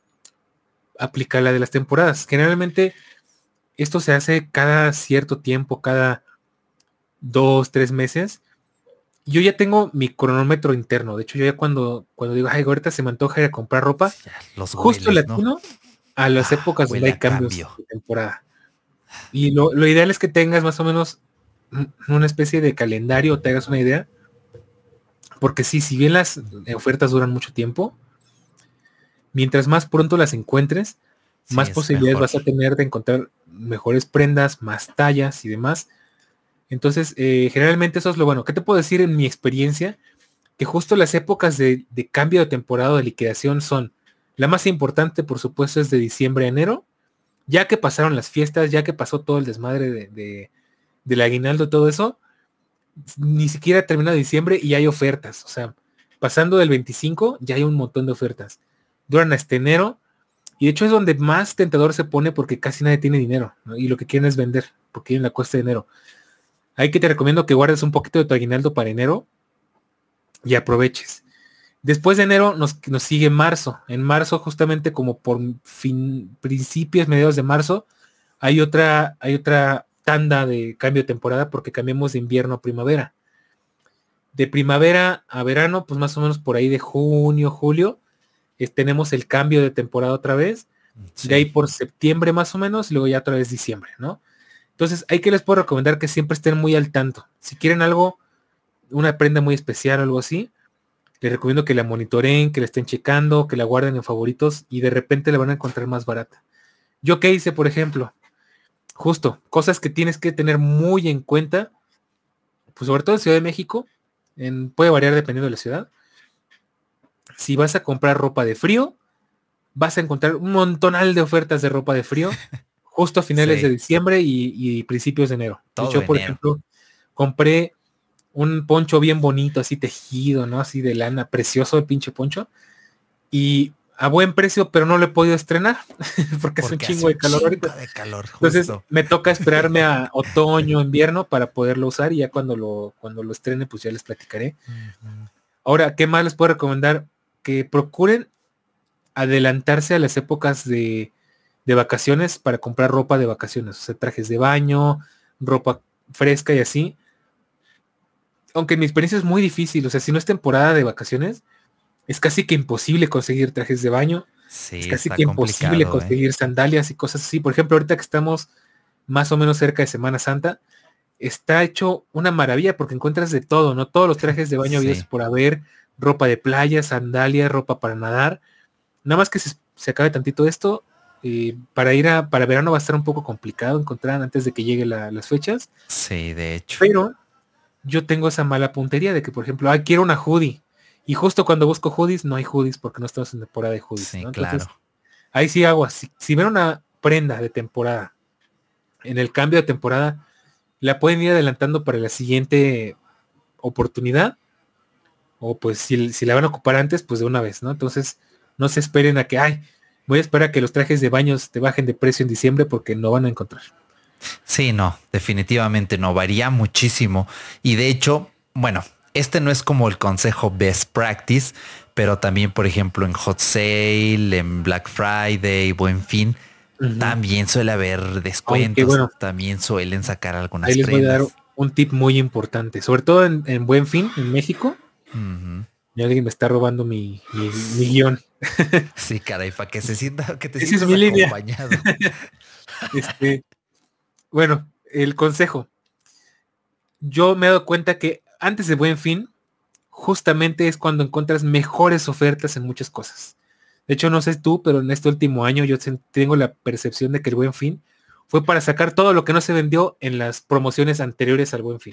Speaker 3: aplica la de las temporadas. Generalmente esto se hace cada cierto tiempo, cada dos, tres meses. Yo ya tengo mi cronómetro interno. De hecho, yo ya cuando, cuando digo, ay, ahorita se me antoja ir a comprar ropa,
Speaker 2: Sí, ya los
Speaker 3: justo
Speaker 2: hueles, ¿no?
Speaker 3: latino a las
Speaker 2: Ah,
Speaker 3: épocas donde
Speaker 2: huele
Speaker 3: hay
Speaker 2: a
Speaker 3: cambios
Speaker 2: cambio.
Speaker 3: de temporada. Y lo, lo ideal es que tengas más o menos una especie de calendario, te hagas una idea. Porque sí, si bien las ofertas duran mucho tiempo, mientras más pronto las encuentres,
Speaker 2: Sí,
Speaker 3: más
Speaker 2: es
Speaker 3: posibilidades
Speaker 2: mejor.
Speaker 3: vas a tener de encontrar mejores prendas, más tallas y demás. Entonces, eh, generalmente eso es lo bueno. ¿Qué te puedo decir en mi experiencia? Que justo las épocas de, de cambio de temporada o de liquidación son, la más importante, por supuesto, es de diciembre a enero, ya que pasaron las fiestas, ya que pasó todo el desmadre de, de, del aguinaldo, todo eso, ni siquiera termina diciembre y hay ofertas. O sea, pasando del veinticinco ya hay un montón de ofertas. Duran hasta enero y de hecho es donde más tentador se pone porque casi nadie tiene dinero, ¿no? Y lo que quieren es vender porque quieren la cuesta de enero. Hay que te recomiendo que guardes un poquito de tu aguinaldo para enero y aproveches. Después de enero nos, nos sigue marzo. En marzo, justamente como por fin, principios, mediados de marzo, hay otra, hay otra tanda de cambio de temporada porque cambiamos de invierno a primavera. De primavera a verano, pues más o menos por ahí de junio, julio, eh, tenemos el cambio de temporada otra vez. De ahí
Speaker 2: Sí.
Speaker 3: por septiembre más o menos, y luego ya otra vez diciembre, ¿no? Entonces, hay que les puedo recomendar que siempre estén muy al tanto. Si quieren algo, una prenda muy especial o algo así, les recomiendo que la monitoreen, que la estén checando, que la guarden en favoritos y de repente la van a encontrar más barata. Yo qué hice, por ejemplo, justo, cosas que tienes que tener muy en cuenta, pues sobre todo en Ciudad de México, en, puede variar dependiendo de la ciudad. Si vas a comprar ropa de frío, vas a encontrar un montonal de ofertas de ropa de frío justo a finales de
Speaker 2: Sí,
Speaker 3: diciembre y, y principios de enero. De
Speaker 2: todo
Speaker 3: hecho, por
Speaker 2: enero.
Speaker 3: ejemplo, compré un poncho bien bonito, así tejido, ¿no? Así de lana, precioso el pinche poncho. Y a buen precio, pero no lo he podido estrenar porque es un
Speaker 2: Porque hace
Speaker 3: chingo de
Speaker 2: un
Speaker 3: calor
Speaker 2: chingo
Speaker 3: ahorita.
Speaker 2: de calor,
Speaker 3: Entonces
Speaker 2: justo.
Speaker 3: me toca esperarme a otoño, invierno para poderlo usar y ya cuando lo, cuando lo estrene, pues ya les platicaré.
Speaker 2: Ujú.
Speaker 3: Ahora, ¿qué más les puedo recomendar? Que procuren adelantarse a las épocas de, de vacaciones para comprar ropa de vacaciones, o sea, trajes de baño, ropa fresca y así. Aunque en mi experiencia es muy difícil, o sea, si no es temporada de vacaciones, es casi que imposible conseguir trajes de baño, es
Speaker 2: Sí,
Speaker 3: casi
Speaker 2: está
Speaker 3: que imposible
Speaker 2: complicado, ¿eh?
Speaker 3: conseguir sandalias y cosas así. Por ejemplo, ahorita que estamos más o menos cerca de Semana Santa, está hecho una maravilla porque encuentras de todo, ¿no? Todos los trajes de baño habidos
Speaker 2: Sí.
Speaker 3: por haber, ropa de playa, sandalias, ropa para nadar. Nada más que se, se acabe tantito esto, eh, para ir a, para verano va a estar un poco complicado encontrar antes de que lleguen la, las fechas,
Speaker 2: Sí, de hecho.
Speaker 3: pero yo tengo esa mala puntería de que, por ejemplo, ah, quiero una hoodie. Y justo cuando busco hoodies, no hay hoodies porque no estamos en temporada de hoodies,
Speaker 2: Sí,
Speaker 3: ¿no?
Speaker 2: claro.
Speaker 3: Entonces, ahí sí hago así. Si ven una prenda de temporada, en el cambio de temporada, la pueden ir adelantando para la siguiente oportunidad. O pues si, si la van a ocupar antes, pues de una vez, ¿no? Entonces, no se esperen a que, ay, voy a esperar a que los trajes de baños te bajen de precio en diciembre porque no van a encontrar.
Speaker 2: Sí, no, definitivamente no, varía muchísimo. Y de hecho, bueno, este no es como el consejo best practice, pero también, por ejemplo, en Hot Sale, en Black Friday, Buen Fin,
Speaker 3: Ujú.
Speaker 2: también suele haber
Speaker 3: Aunque
Speaker 2: descuentos,
Speaker 3: bueno,
Speaker 2: también suelen sacar
Speaker 3: ahí
Speaker 2: algunas
Speaker 3: les voy a dar
Speaker 2: prendas.
Speaker 3: un tip muy importante, sobre todo en, en Buen Fin, en México.
Speaker 2: Ujú.
Speaker 3: Y alguien me está robando mi, mi, mi guión.
Speaker 2: Sí, caray, para que se sienta, que te
Speaker 3: Esa es
Speaker 2: sientas
Speaker 3: mi línea.
Speaker 2: acompañado.
Speaker 3: Este, bueno, el consejo. Yo me he dado cuenta que antes de Buen Fin, justamente es cuando encuentras mejores ofertas en muchas cosas. De hecho, no sé tú, pero en este último año yo tengo la percepción de que el Buen Fin fue para sacar todo lo que no se vendió en las promociones anteriores al Buen Fin.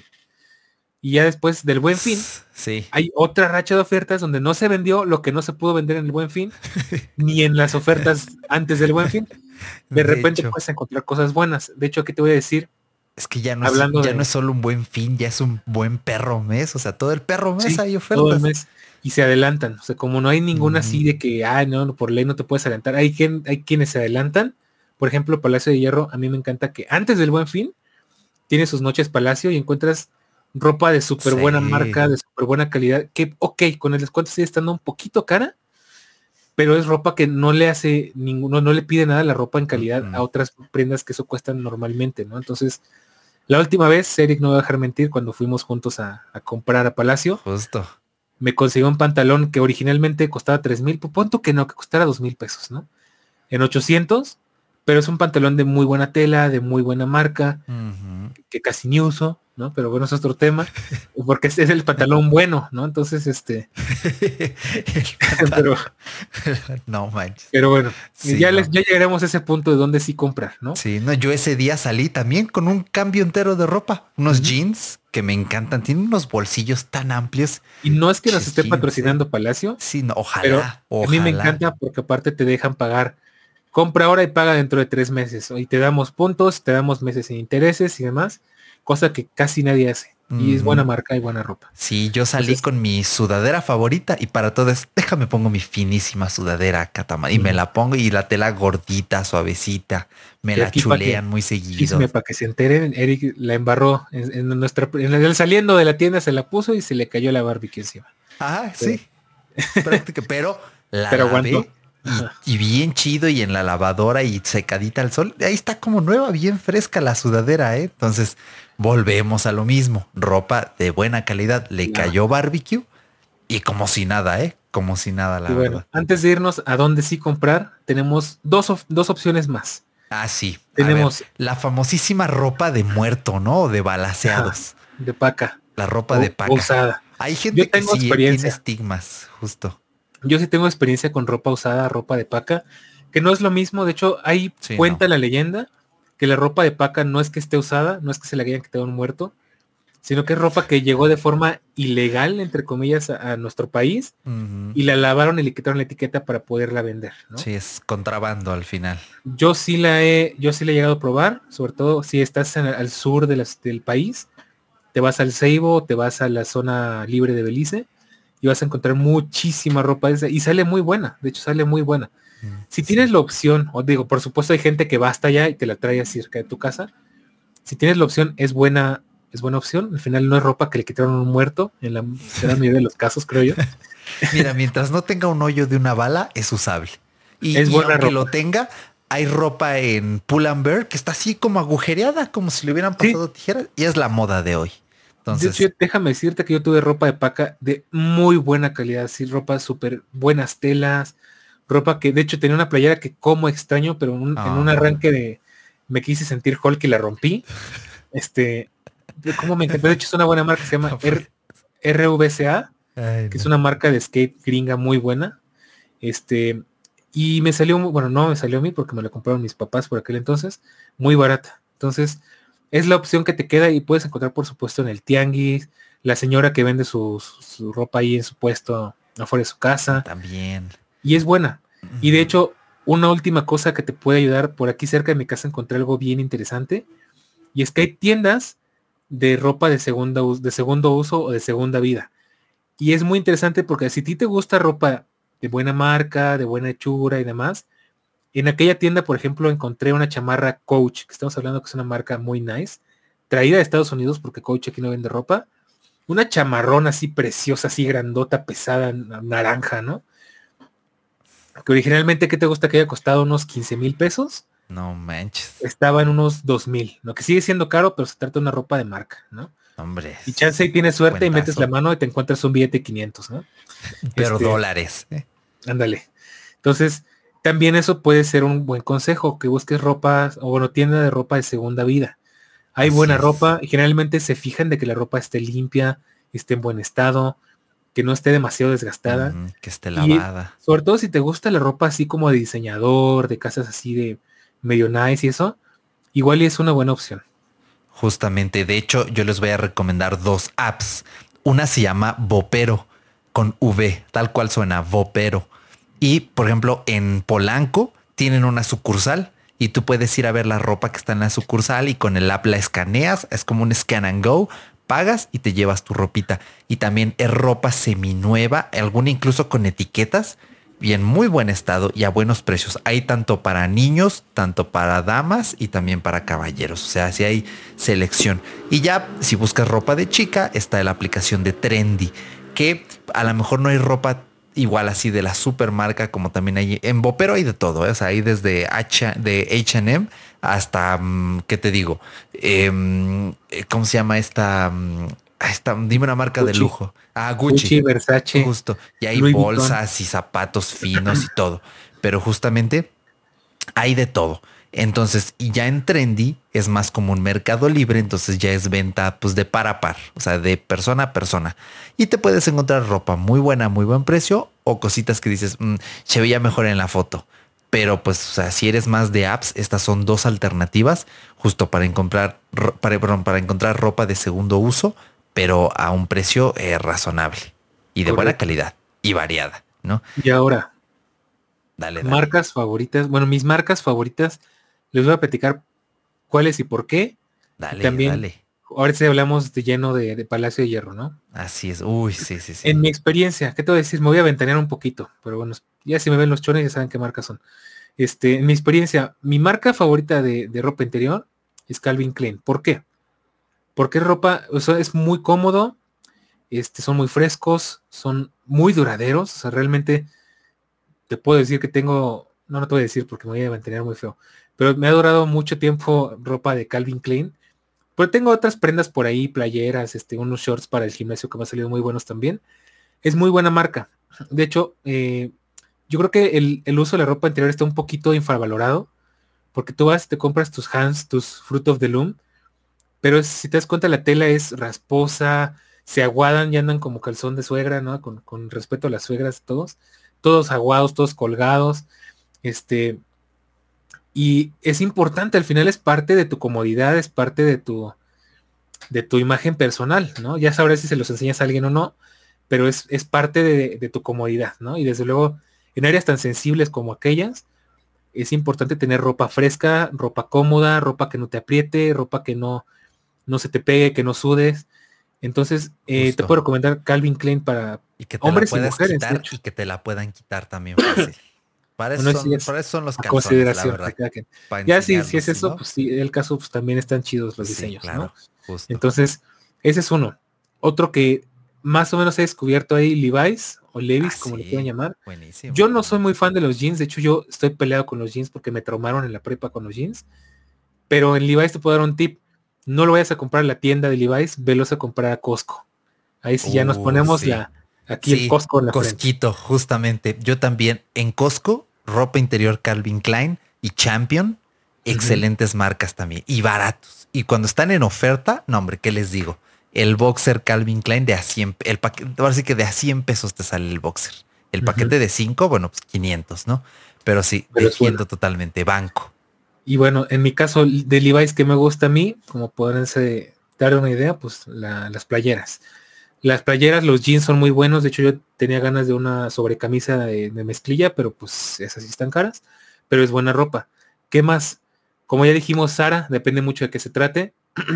Speaker 3: Y ya después del Buen Fin,
Speaker 2: sí,
Speaker 3: hay otra racha de ofertas donde no se vendió lo que no se pudo vender en el Buen Fin, ni en las ofertas antes del Buen Fin. De
Speaker 2: de
Speaker 3: repente
Speaker 2: hecho.
Speaker 3: puedes encontrar cosas buenas. De hecho, aquí te voy a decir,
Speaker 2: Es que ya no es,
Speaker 3: hablando
Speaker 2: ya no
Speaker 3: de,
Speaker 2: es solo un buen fin, ya es un buen perro mes. O sea, todo el perro mes
Speaker 3: sí,
Speaker 2: hay
Speaker 3: todo el
Speaker 2: ofertas.
Speaker 3: mes, y se adelantan. O sea, como no hay ninguna
Speaker 2: Ujú.
Speaker 3: así de que, ah, no, no, por ley no te puedes adelantar. Hay, quien, hay quienes se adelantan. Por ejemplo, Palacio de Hierro, a mí me encanta que antes del Buen Fin, tiene sus noches Palacio y encuentras ropa de súper buena
Speaker 2: Sí.
Speaker 3: marca, de súper buena calidad, que, ok, con el descuento sigue estando un poquito cara, pero es ropa que no le hace ninguno, no le pide nada la ropa en calidad a
Speaker 2: Mm-mm.
Speaker 3: otras prendas que eso cuestan normalmente, ¿no? Entonces, la última vez, Eric no me va a dejar mentir, cuando fuimos juntos a, a comprar a Palacio,
Speaker 2: Justo.
Speaker 3: me consiguió un pantalón que originalmente costaba tres mil, pues punto que no, que costara dos mil pesos, ¿no? En ochocientos, pero es un pantalón de muy buena tela, de muy buena marca,
Speaker 2: Ujú.
Speaker 3: que casi ni uso, ¿no? Pero bueno, es otro tema, porque es, es el pantalón bueno, ¿no? Entonces, este,
Speaker 2: El pantalón.
Speaker 3: pero,
Speaker 2: No manches.
Speaker 3: pero bueno,
Speaker 2: Sí,
Speaker 3: ya, les,
Speaker 2: no.
Speaker 3: ya llegaremos a ese punto de donde sí comprar, ¿no?
Speaker 2: Sí, no, yo ese día salí también con un cambio entero de ropa. Unos
Speaker 3: Ujú.
Speaker 2: jeans que me encantan. Tienen unos bolsillos tan amplios.
Speaker 3: Y no es que nos
Speaker 2: Chis
Speaker 3: esté
Speaker 2: jeans, ¿eh?
Speaker 3: patrocinando Palacio,
Speaker 2: Sí, no,
Speaker 3: pero
Speaker 2: ojalá,
Speaker 3: a mí me
Speaker 2: ojalá.
Speaker 3: encanta porque aparte te dejan pagar. Compra ahora y paga dentro de tres meses. Y te damos puntos, te damos meses sin intereses y demás, cosa que casi nadie hace. Y es buena
Speaker 2: Ujú.
Speaker 3: marca y buena ropa.
Speaker 2: Sí, yo salí
Speaker 3: Entonces,
Speaker 2: con mi sudadera favorita y para todo es, déjame pongo mi finísima sudadera Catama y me
Speaker 3: ujú.
Speaker 2: la pongo y la tela gordita, suavecita, me
Speaker 3: Y
Speaker 2: la
Speaker 3: aquí para que,
Speaker 2: chulean muy seguido.
Speaker 3: chisme, para que se enteren, Eric la embarró en, en nuestra, en el saliendo de la tienda se la puso y se le cayó la barbecue encima.
Speaker 2: Ah,
Speaker 3: Pero,
Speaker 2: sí, práctica, pero la
Speaker 3: pero aguantó.
Speaker 2: lavé y,
Speaker 3: Ajá,
Speaker 2: y bien chido y en la lavadora y secadita al sol. Ahí está como nueva, bien fresca la sudadera, ¿eh? Entonces volvemos a lo mismo. Ropa de buena calidad, le
Speaker 3: claro.
Speaker 2: cayó barbecue y como si nada, ¿eh? Como si nada,
Speaker 3: Y
Speaker 2: la
Speaker 3: bueno,
Speaker 2: verdad.
Speaker 3: antes de irnos a dónde sí comprar, tenemos dos, op- dos opciones más.
Speaker 2: Ah, sí. A ver,
Speaker 3: Tenemos,
Speaker 2: la famosísima ropa de muerto, ¿no? O de
Speaker 3: ajá,
Speaker 2: balaceados.
Speaker 3: de paca
Speaker 2: La ropa de
Speaker 3: o, o
Speaker 2: paca.
Speaker 3: usada.
Speaker 2: Hay
Speaker 3: Yo
Speaker 2: gente que
Speaker 3: tengo
Speaker 2: sí, ¿eh? Tiene
Speaker 3: experiencia.
Speaker 2: estigmas, justo.
Speaker 3: Yo sí tengo experiencia con ropa usada, ropa de paca, que no es lo mismo. De hecho, ahí
Speaker 2: Sí, no.
Speaker 3: cuenta la leyenda que la ropa de paca no es que esté usada, no es que se la hayan quitado un muerto, sino que es ropa que llegó de forma ilegal, entre comillas, a, a nuestro país
Speaker 2: Ujú.
Speaker 3: y la lavaron y le quitaron la etiqueta para poderla vender, ¿no?
Speaker 2: Sí, es contrabando al final.
Speaker 3: Yo sí la he, yo sí la he llegado a probar, sobre todo si estás en- al sur de las- del país, te vas al Ceibo, te vas a la zona libre de Belice y vas a encontrar muchísima ropa esa y sale muy buena, de hecho sale muy buena.
Speaker 2: Mm,
Speaker 3: Si tienes
Speaker 2: sí.
Speaker 3: la opción, os digo, por supuesto hay gente que va hasta allá y te la trae cerca de tu casa. Si tienes la opción, es buena, es buena opción. Al final no es ropa que le quitaron a un muerto, en la gran mayoría de los casos, creo yo.
Speaker 2: Mira, mientras no tenga un hoyo de una bala, es usable. Y,
Speaker 3: Es
Speaker 2: y
Speaker 3: buena
Speaker 2: aunque lo
Speaker 3: ropa.
Speaker 2: tenga, hay ropa en Pull&Bear que está así como agujereada, como si le hubieran
Speaker 3: Sí,
Speaker 2: pasado tijeras. Y es la moda de hoy.
Speaker 3: de hecho,
Speaker 2: Entonces,
Speaker 3: déjame decirte que yo tuve ropa de paca de muy buena calidad, sí, ropa súper buenas telas, ropa que de hecho tenía una playera que como extraño, pero un- en un
Speaker 2: ah,
Speaker 3: arranque de me quise sentir Hulk y la rompí. Este, de cómo me encantó. De hecho, es una buena marca, se llama R RVCA,
Speaker 2: ay,
Speaker 3: que es
Speaker 2: no.
Speaker 3: una marca de skate gringa muy buena. Este, y me salió, muy- bueno, no me salió a mí porque me la compraron mis papás por aquel entonces, muy barata. Entonces, es la opción que te queda y puedes encontrar, por supuesto, en el tianguis, la señora que vende su, su- su ropa ahí en su puesto afuera de su casa,
Speaker 2: También.
Speaker 3: y es buena. Y de
Speaker 2: Ujú.
Speaker 3: hecho, una última cosa que te puede ayudar, por aquí cerca de mi casa encontré algo bien interesante, y es que hay tiendas de ropa de, segunda, us- de segundo uso o de segunda vida. Y es muy interesante porque si a ti te gusta ropa de buena marca, de buena hechura y demás, en aquella tienda, por ejemplo, encontré una chamarra Coach, que estamos hablando que es una marca muy nice, traída de Estados Unidos porque Coach aquí no vende ropa. Una chamarrón así preciosa, así grandota, pesada, na- naranja, ¿no? Que originalmente, ¿qué te gusta que haya costado? Unos quince mil pesos.
Speaker 2: No manches.
Speaker 3: Estaba en unos dos mil, lo que sigue siendo caro, pero se trata de una ropa de marca, ¿no?
Speaker 2: Hombre,
Speaker 3: Y chance
Speaker 2: es
Speaker 3: y tienes suerte y metes la
Speaker 2: cuentazo.
Speaker 3: mano y te encuentras un billete de quinientos, ¿no?
Speaker 2: Pero
Speaker 3: Este,
Speaker 2: dólares. ¿Eh?
Speaker 3: ándale. Entonces, también eso puede ser un buen consejo, que busques ropa o bueno, tienda de ropa de segunda vida. Hay
Speaker 2: Así
Speaker 3: buena
Speaker 2: es.
Speaker 3: ropa y generalmente se fijan de que la ropa esté limpia, esté en buen estado. que no esté demasiado desgastada.
Speaker 2: Mm, que esté
Speaker 3: Y
Speaker 2: lavada.
Speaker 3: sobre todo si te gusta la ropa así como de diseñador, de casas así de medio nice y eso, igual y es una buena opción.
Speaker 2: Justamente, de hecho, yo les voy a recomendar dos apps. Una se llama Vopero con V, tal cual suena, Vopero. Y, por ejemplo, en Polanco tienen una sucursal y tú puedes ir a ver la ropa que está en la sucursal y con el app la escaneas. Es como un scan and go, pagas y te llevas tu ropita. Y también es ropa seminueva, alguna incluso con etiquetas y en muy buen estado y a buenos precios. Hay tanto para niños, tanto para damas y también para caballeros. O sea, si hay selección. Y ya si buscas ropa de chica, está la aplicación de Trendy, que a lo mejor no hay ropa igual así de la supermarca como también hay en Vopero, hay de todo, ¿eh? O sea, hay desde H, de H and M hasta, mm, ¿qué te digo? Em, eh, ¿cómo se llama esta? mm, esta, dime una marca de
Speaker 3: Gucci,
Speaker 2: lujo. Ah, Gucci.
Speaker 3: Gucci, Versace,
Speaker 2: Justo. Y hay
Speaker 3: Louis Vuitton.
Speaker 2: bolsas y zapatos finos y todo. Pero justamente hay de todo. Entonces, y ya en Trendy es más como un mercado libre, entonces ya es venta pues de par a par, o sea, de persona a persona. Y te puedes encontrar ropa muy buena, muy buen precio o cositas que dices, "Mm, se veía mejor en la foto". Pero pues, o sea, si eres más de apps, estas son dos alternativas justo para encontrar, ro- para, perdón, para encontrar ropa de segundo uso, pero a un precio eh, razonable y de buena
Speaker 3: Correcto.
Speaker 2: calidad y variada, ¿no?
Speaker 3: Y ahora,
Speaker 2: Dale, dale,
Speaker 3: marcas favoritas. Bueno, mis marcas favoritas, les voy a platicar cuáles y por qué. Y
Speaker 2: dale,
Speaker 3: también,
Speaker 2: dale.
Speaker 3: ahora sí hablamos de lleno de, de Palacio de Hierro, ¿no?
Speaker 2: Así es. Uy, sí, sí, sí.
Speaker 3: En mi experiencia, ¿qué te voy a decir? Me voy a ventanear un poquito, pero bueno, ya si me ven los chones ya saben qué marcas son. Este, en mi experiencia, mi marca favorita de, de ropa interior es Calvin Klein. ¿Por qué? Porque es ropa, o sea, es muy cómodo, este, son muy frescos, son muy duraderos, o sea, realmente te puedo decir que tengo, no, no te voy a decir porque me voy a mantener muy feo, pero me ha durado mucho tiempo ropa de Calvin Klein. Pero tengo otras prendas por ahí, playeras, este, unos shorts para el gimnasio que me han salido muy buenos también. Es muy buena marca. De hecho, eh, yo creo que el, el uso de la ropa interior está un poquito infravalorado, porque tú vas, te compras tus Hans, tus Fruit of the Loom, pero es- si te das cuenta la tela es rasposa, se aguadan y andan como calzón de suegra, ¿no? Con, con respeto a las suegras todos, todos aguados, todos colgados, este, y es importante, al final es parte de tu comodidad, es parte de tu, de tu imagen personal, ¿no? Ya sabrás si se los enseñas a alguien o no, pero es, es parte de, de tu comodidad, ¿no? Y desde luego, en áreas tan sensibles como aquellas, es importante tener ropa fresca, ropa cómoda, ropa que no te apriete, ropa que no, no se te pegue, que no sudes. Entonces, eh, te
Speaker 2: Justo.
Speaker 3: puedo recomendar Calvin Klein para
Speaker 2: Y que te la
Speaker 3: hombres y
Speaker 2: puedas
Speaker 3: mujeres, de
Speaker 2: quitar
Speaker 3: hecho.
Speaker 2: y que te la puedan quitar también fácil. Para eso
Speaker 3: Bueno, sí
Speaker 2: son,
Speaker 3: es
Speaker 2: para eso son los
Speaker 3: a
Speaker 2: calzones, la
Speaker 3: consideración de
Speaker 2: verdad.
Speaker 3: cada quien.
Speaker 2: Para
Speaker 3: Ya si, si es
Speaker 2: enseñarlos,
Speaker 3: eso,
Speaker 2: ¿no?
Speaker 3: pues sí, el caso, pues también están chidos los
Speaker 2: Pues sí,
Speaker 3: diseños, ¿no?
Speaker 2: claro. Justo.
Speaker 3: Entonces, ese es uno. Otro que más o menos he descubierto ahí, Levi's o
Speaker 2: Ah,
Speaker 3: Levi's, como le quieran
Speaker 2: sí.
Speaker 3: llamar.
Speaker 2: Buenísimo.
Speaker 3: Yo no soy muy fan de los jeans, de hecho yo estoy peleado con los jeans porque me traumaron en la prepa con los jeans, pero en Levi's te puedo dar un tip. No lo vayas a comprar a la tienda de Levi's, velos a comprar a Costco. Ahí sí ya nos
Speaker 2: Uh,
Speaker 3: ponemos
Speaker 2: sí.
Speaker 3: la, aquí el
Speaker 2: Sí,
Speaker 3: Costco en la frente.
Speaker 2: Cosquito, justamente. Yo también en Costco, ropa interior Calvin Klein y Champion,
Speaker 3: Ujú.
Speaker 2: excelentes marcas también y baratos. Y cuando están en oferta, no, hombre, ¿qué les digo? El boxer Calvin Klein de a cien, el paquete, ahora sí que de a cien pesos te sale el boxer. El
Speaker 3: Ujú.
Speaker 2: paquete de cinco, bueno, pues quinientos, ¿no? Pero sí,
Speaker 3: Pero es bueno.
Speaker 2: defiendo totalmente. Banco.
Speaker 3: Y bueno, en mi caso de Levi's que me gusta a mí, como podrán dar una idea, pues la- las playeras. Las playeras, los jeans son muy buenos. De hecho, yo tenía ganas de una sobrecamisa de, de mezclilla, pero pues esas sí están caras. Pero es buena ropa. ¿Qué más? Como ya dijimos, Sara, depende mucho de qué se trate.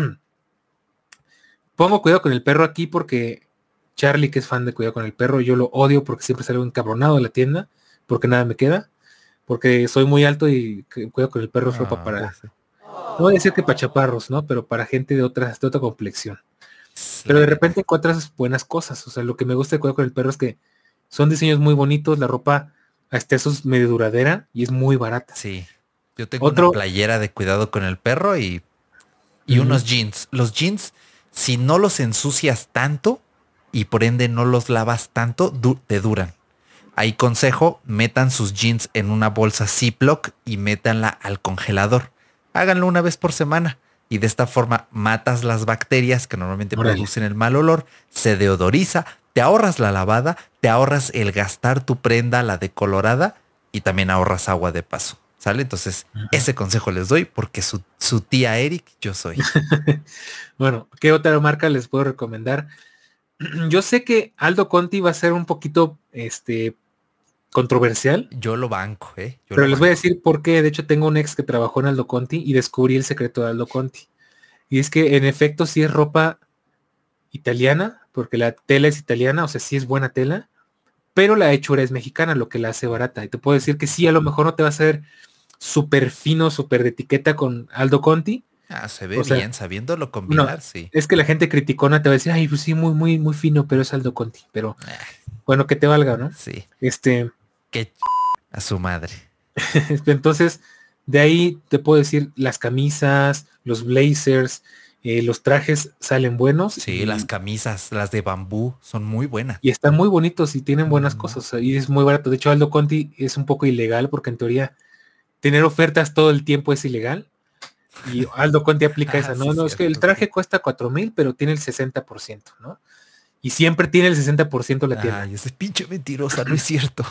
Speaker 3: Pongo cuidado con el perro aquí porque Charlie, que es fan de cuidado con el perro, yo lo odio porque siempre salgo encabronado de la tienda, porque nada me queda, porque soy muy alto y cu- cuidado con el perro es ropa
Speaker 2: Ah,
Speaker 3: para,
Speaker 2: pues sí.
Speaker 3: no voy a decir que para chaparros, ¿no? Pero para gente de otras, de otra complexión.
Speaker 2: Es
Speaker 3: Pero
Speaker 2: la
Speaker 3: de
Speaker 2: neta.
Speaker 3: repente encuentras buenas cosas. O sea, lo que me gusta de cuidado con el perro es que son diseños muy bonitos, la ropa hasta eso es medio duradera y es muy barata.
Speaker 2: Sí. Yo tengo una
Speaker 3: Otro,
Speaker 2: playera de cuidado con el perro y y
Speaker 3: ujú,
Speaker 2: unos jeans. Los jeans, si no los ensucias tanto y por ende no los lavas tanto, du- te duran. Ahí consejo, metan sus jeans en una bolsa Ziploc y métanla al congelador. Háganlo una vez por semana y de esta forma matas las bacterias que normalmente
Speaker 3: órale.
Speaker 2: producen el mal olor, se deodoriza, te ahorras la lavada, te ahorras el gastar tu prenda, la decolorada, y también ahorras agua de paso, ¿sale? Entonces,
Speaker 3: Ajá.
Speaker 2: ese consejo les doy porque su, su tía Eric yo soy.
Speaker 3: Bueno, ¿qué otra marca les puedo recomendar? Yo sé que Aldo Conti va a ser un poquito este, controversial,
Speaker 2: Yo lo banco, ¿eh? Yo
Speaker 3: pero
Speaker 2: lo
Speaker 3: les voy a
Speaker 2: banco.
Speaker 3: decir por qué. De hecho, tengo un ex que trabajó en Aldo Conti y descubrí el secreto de Aldo Conti. Y es que en efecto sí es ropa italiana, porque la tela es italiana, o sea, sí es buena tela, pero la hechura es mexicana, lo que la hace barata. Y te puedo decir que sí, a lo mejor no te va a hacer súper fino, súper de etiqueta con Aldo Conti.
Speaker 2: Ah, se ve
Speaker 3: O sea,
Speaker 2: bien, sabiéndolo
Speaker 3: no,
Speaker 2: combinar, sí.
Speaker 3: es que la gente criticona te va a decir, ay, pues sí, muy, muy, muy fino, pero es Aldo Conti. Pero
Speaker 2: Ah,
Speaker 3: bueno, que te valga, ¿no?
Speaker 2: sí.
Speaker 3: Este,
Speaker 2: Que a su madre.
Speaker 3: entonces, de ahí te puedo decir, las camisas, los blazers, eh, los trajes salen buenos
Speaker 2: Sí, las
Speaker 3: y,
Speaker 2: camisas, las de bambú, son muy buenas.
Speaker 3: y están muy bonitos y tienen buenas
Speaker 2: Mm.
Speaker 3: cosas. O sea, y es muy barato. De hecho, Aldo Conti es un poco ilegal porque en teoría tener ofertas todo el tiempo es ilegal. Y Aldo Conti aplica
Speaker 2: Ah,
Speaker 3: esa,
Speaker 2: sí,
Speaker 3: no, no, es que el
Speaker 2: cierto, sí.
Speaker 3: traje cuesta cuatro mil, pero tiene el sesenta por ciento, ¿no? Y siempre tiene el sesenta por ciento la tienda.
Speaker 2: Ay, ese pinche mentirosa, no es cierto.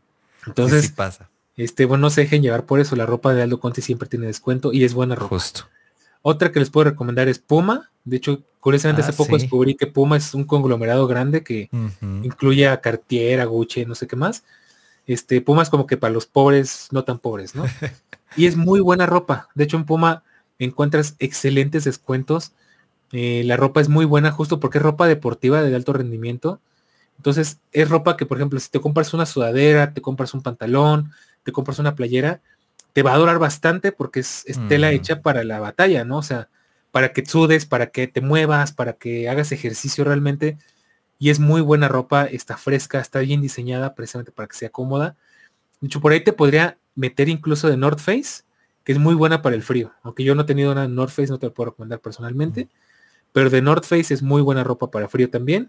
Speaker 2: Sí, sí
Speaker 3: Entonces,
Speaker 2: pasa.
Speaker 3: este, bueno, no se dejen llevar por eso. La ropa de Aldo Conti siempre tiene descuento y es buena ropa.
Speaker 2: Justo.
Speaker 3: Otra que les puedo recomendar es Puma. De hecho, curiosamente
Speaker 2: Ah,
Speaker 3: hace poco
Speaker 2: sí.
Speaker 3: descubrí que Puma es un conglomerado grande que
Speaker 2: Ujú.
Speaker 3: incluye a Cartier, a Gucci, no sé qué más. Este, Puma es como que para los pobres, no tan pobres, ¿no? Y es muy buena ropa. De hecho, en Puma encuentras excelentes descuentos. Eh, la ropa es muy buena justo porque es ropa deportiva de alto rendimiento. Entonces, es ropa que, por ejemplo, si te compras una sudadera, te compras un pantalón, te compras una playera, te va a durar bastante porque es, es tela
Speaker 2: Ujú.
Speaker 3: hecha para la batalla, ¿no? O sea, para que sudes, para que te muevas, para que hagas ejercicio realmente. Y es muy buena ropa, está fresca, está bien diseñada precisamente para que sea cómoda. De hecho, por ahí te podría meter incluso de North Face, que es muy buena para el frío. Aunque yo no he tenido nada de North Face, no te lo puedo recomendar personalmente. Pero de North Face es muy buena ropa para frío también.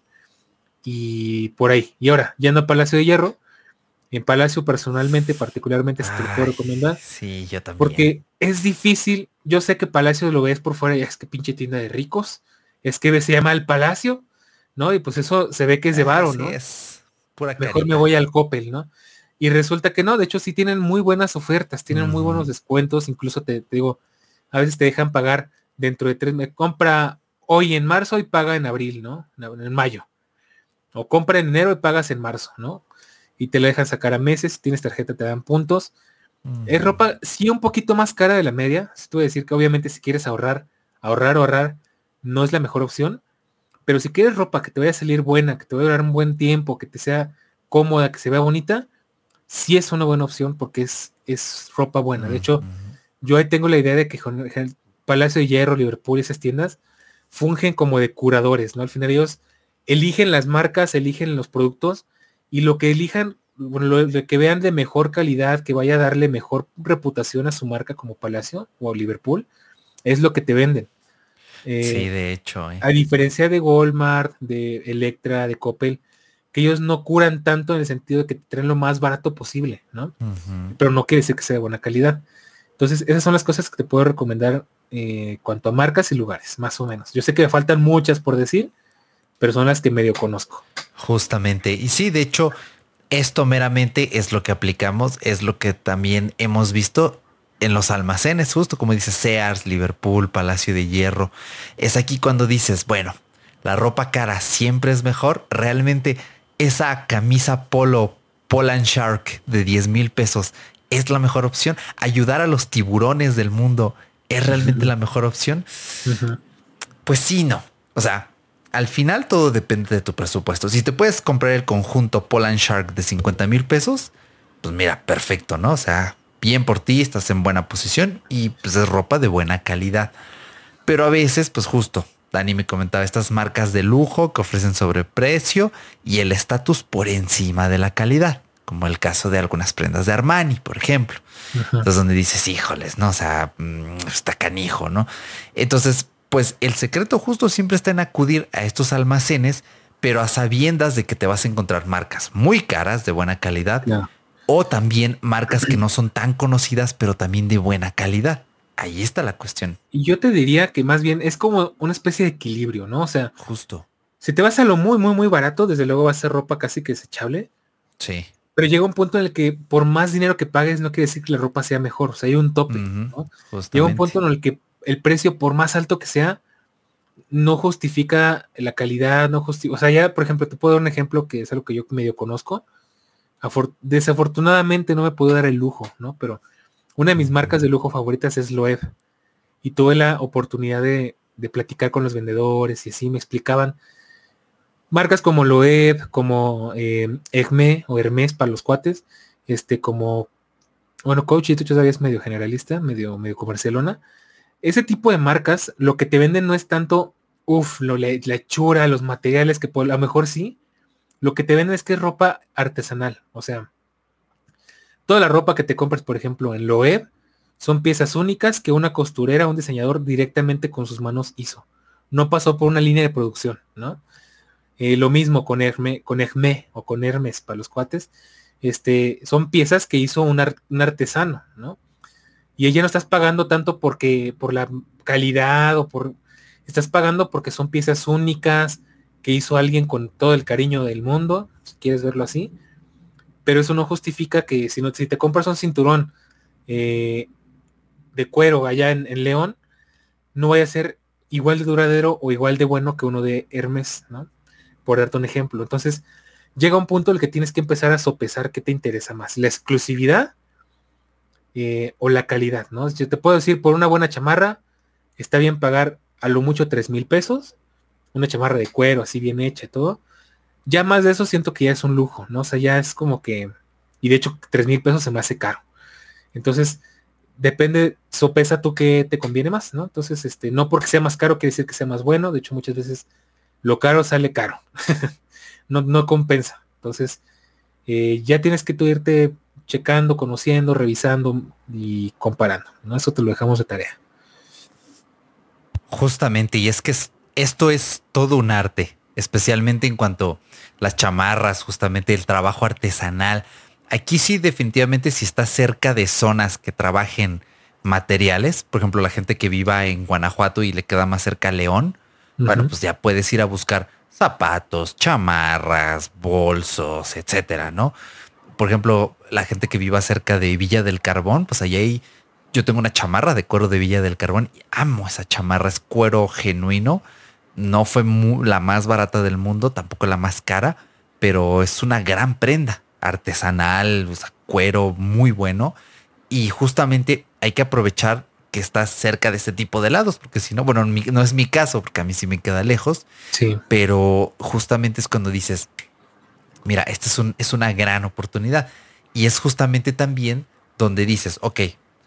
Speaker 3: Y por ahí. Y ahora, yendo a Palacio de Hierro, en Palacio personalmente, particularmente, si te lo puedo
Speaker 2: Ay,
Speaker 3: recomendar,
Speaker 2: sí, yo también.
Speaker 3: porque es difícil. Yo sé que Palacio lo ves por fuera y es que pinche tienda de ricos. Es que se llama el Palacio, ¿no? Y pues eso se ve que es de
Speaker 2: Ah,
Speaker 3: varo,
Speaker 2: sí,
Speaker 3: ¿no?
Speaker 2: es pura
Speaker 3: Mejor me
Speaker 2: carita.
Speaker 3: voy al Coppel, ¿no? Y resulta que no, de hecho sí tienen muy buenas ofertas, tienen muy buenos
Speaker 2: Ujú.
Speaker 3: descuentos, incluso te, te digo, a veces te dejan pagar dentro de tres, me compra hoy en marzo y paga en abril, ¿no? En mayo. O compra en enero y pagas en marzo, ¿no? Y te lo dejan sacar a meses, si tienes tarjeta te dan puntos. Es
Speaker 2: Ujú.
Speaker 3: ropa, sí, un poquito más cara de la media. Si te voy a decir que obviamente si quieres ahorrar, ahorrar o ahorrar, no es la mejor opción. Pero si quieres ropa que te vaya a salir buena, que te vaya a durar un buen tiempo, que te sea cómoda, que se vea bonita, sí es una buena opción porque es, es ropa buena. De hecho,
Speaker 2: Ujú.
Speaker 3: yo ahí tengo la idea de que con el Palacio de Hierro, Liverpool, esas tiendas, fungen como de curadores, ¿no? Al final ellos eligen las marcas, eligen los productos y lo que elijan, bueno, lo, lo que vean de mejor calidad, que vaya a darle mejor reputación a su marca como Palacio o Liverpool, es lo que te venden.
Speaker 2: Sí,
Speaker 3: Eh,
Speaker 2: de hecho, eh.
Speaker 3: a diferencia de Walmart, de Electra, de Coppel, que ellos no curan tanto en el sentido de que te traen lo más barato posible, ¿no?
Speaker 2: Ujú.
Speaker 3: Pero no quiere decir que sea de buena calidad. Entonces, esas son las cosas que te puedo recomendar eh, cuanto a marcas y lugares, más o menos. Yo sé que me faltan muchas por decir, pero son las que medio conozco.
Speaker 2: Justamente. Y sí, de hecho, esto meramente es lo que aplicamos, es lo que también hemos visto en los almacenes, justo como dice Sears, Liverpool, Palacio de Hierro. Es aquí cuando dices, bueno, la ropa cara siempre es mejor. Realmente esa camisa polo Poland Shark de diez mil pesos es la mejor opción. Ayudar a los tiburones del mundo es realmente la mejor opción.
Speaker 3: Ujú.
Speaker 2: Pues sí, no. O sea, al final todo depende de tu presupuesto. Si te puedes comprar el conjunto Poland Shark de cincuenta mil pesos, pues mira, perfecto, ¿no? O sea, bien por ti, estás en buena posición y pues es ropa de buena calidad. Pero a veces, pues justo, Dani me comentaba estas marcas de lujo que ofrecen sobreprecio y el estatus por encima de la calidad, como el caso de algunas prendas de Armani, por ejemplo.
Speaker 3: Ujú.
Speaker 2: Entonces, donde dices, híjoles, no, o sea, mm, está canijo, ¿no? Entonces, pues el secreto justo siempre está en acudir a estos almacenes, pero a sabiendas de que te vas a encontrar marcas muy caras de buena calidad
Speaker 3: Claro.
Speaker 2: o también marcas que no son tan conocidas, pero también de buena calidad. Ahí está la cuestión.
Speaker 3: Y yo te diría que más bien es como una especie de equilibrio, ¿no? O sea,
Speaker 2: Justo.
Speaker 3: Si te vas a lo muy, muy, muy barato, desde luego va a ser ropa casi que desechable.
Speaker 2: Sí.
Speaker 3: Pero llega un punto en el que por más dinero que pagues no quiere decir que la ropa sea mejor. O sea, hay un tope,
Speaker 2: Ujú,
Speaker 3: ¿no? Llega un punto
Speaker 2: justamente.
Speaker 3: en el que el precio, por más alto que sea, no justifica la calidad, no justifica. O sea, ya, por ejemplo, te puedo dar un ejemplo que es algo que yo medio conozco. Afor- desafortunadamente no me puedo dar el lujo, ¿no? Pero una de mis marcas de lujo favoritas es Loewe. Y tuve la oportunidad de, de platicar con los vendedores y así me explicaban marcas como Loewe, como eh, Hermé o Hermès para los cuates, este, como, bueno, Coach, y tú todavía es medio generalista, medio, medio comercialona. Ese tipo de marcas, lo que te venden no es tanto, uff, la, la hechura, los materiales, que por, a lo mejor sí, lo que te venden es que es ropa artesanal. O sea, toda la ropa que te compras, por ejemplo, en Loewe, son piezas únicas que una costurera, un diseñador directamente con sus manos hizo. No pasó por una línea de producción, ¿no? Eh, lo mismo con Hermé, con Hermé o con Hermes para los cuates. Este, son piezas que hizo un, ar- un artesano, ¿no? Y ella no estás pagando tanto porque por la calidad o por estás pagando porque son piezas únicas que hizo alguien con todo el cariño del mundo, si quieres verlo así. Pero eso no justifica que si no, si te compras un cinturón eh, de cuero allá en, en León, no vaya a ser igual de duradero o igual de bueno que uno de Hermes, ¿no? Por darte un ejemplo. Entonces, llega un punto en el que tienes que empezar a sopesar qué te interesa más, la exclusividad eh, o la calidad, ¿no? Yo te puedo decir, por una buena chamarra, está bien pagar a lo mucho tres mil pesos, una chamarra de cuero así bien hecha y todo. Ya más de eso siento que ya es un lujo, ¿no? O sea, ya es como que, y de hecho tres mil pesos se me hace caro. Entonces, depende, sopesa tú qué te conviene más, ¿no? Entonces, este, no porque sea más caro quiere decir que sea más bueno, de hecho muchas veces lo caro sale caro, no, no compensa. Entonces, eh, ya tienes que tú irte checando, conociendo, revisando y comparando, ¿no? Eso te lo dejamos de tarea.
Speaker 2: Justamente, y es que es- esto es todo un arte, especialmente en cuanto las chamarras, justamente el trabajo artesanal. Aquí sí, definitivamente, si estás cerca de zonas que trabajen materiales, por ejemplo, la gente que viva en Guanajuato y le queda más cerca a León, bueno,
Speaker 3: Ujú.
Speaker 2: pues ya puedes ir a buscar zapatos, chamarras, bolsos, etcétera, ¿no? Por ejemplo, la gente que viva cerca de Villa del Carbón, pues allá hay, yo tengo una chamarra de cuero de Villa del Carbón y amo esa chamarra, es cuero genuino, no fue mu- la más barata del mundo, tampoco la más cara, pero es una gran prenda artesanal, o sea, cuero muy bueno y justamente hay que aprovechar que estás cerca de este tipo de lados, porque si no, bueno, en mi- no es mi caso, porque a mí sí me queda lejos,
Speaker 3: Sí,
Speaker 2: pero justamente es cuando dices, mira, esta es, un, es una gran oportunidad. Y es justamente también donde dices, ok,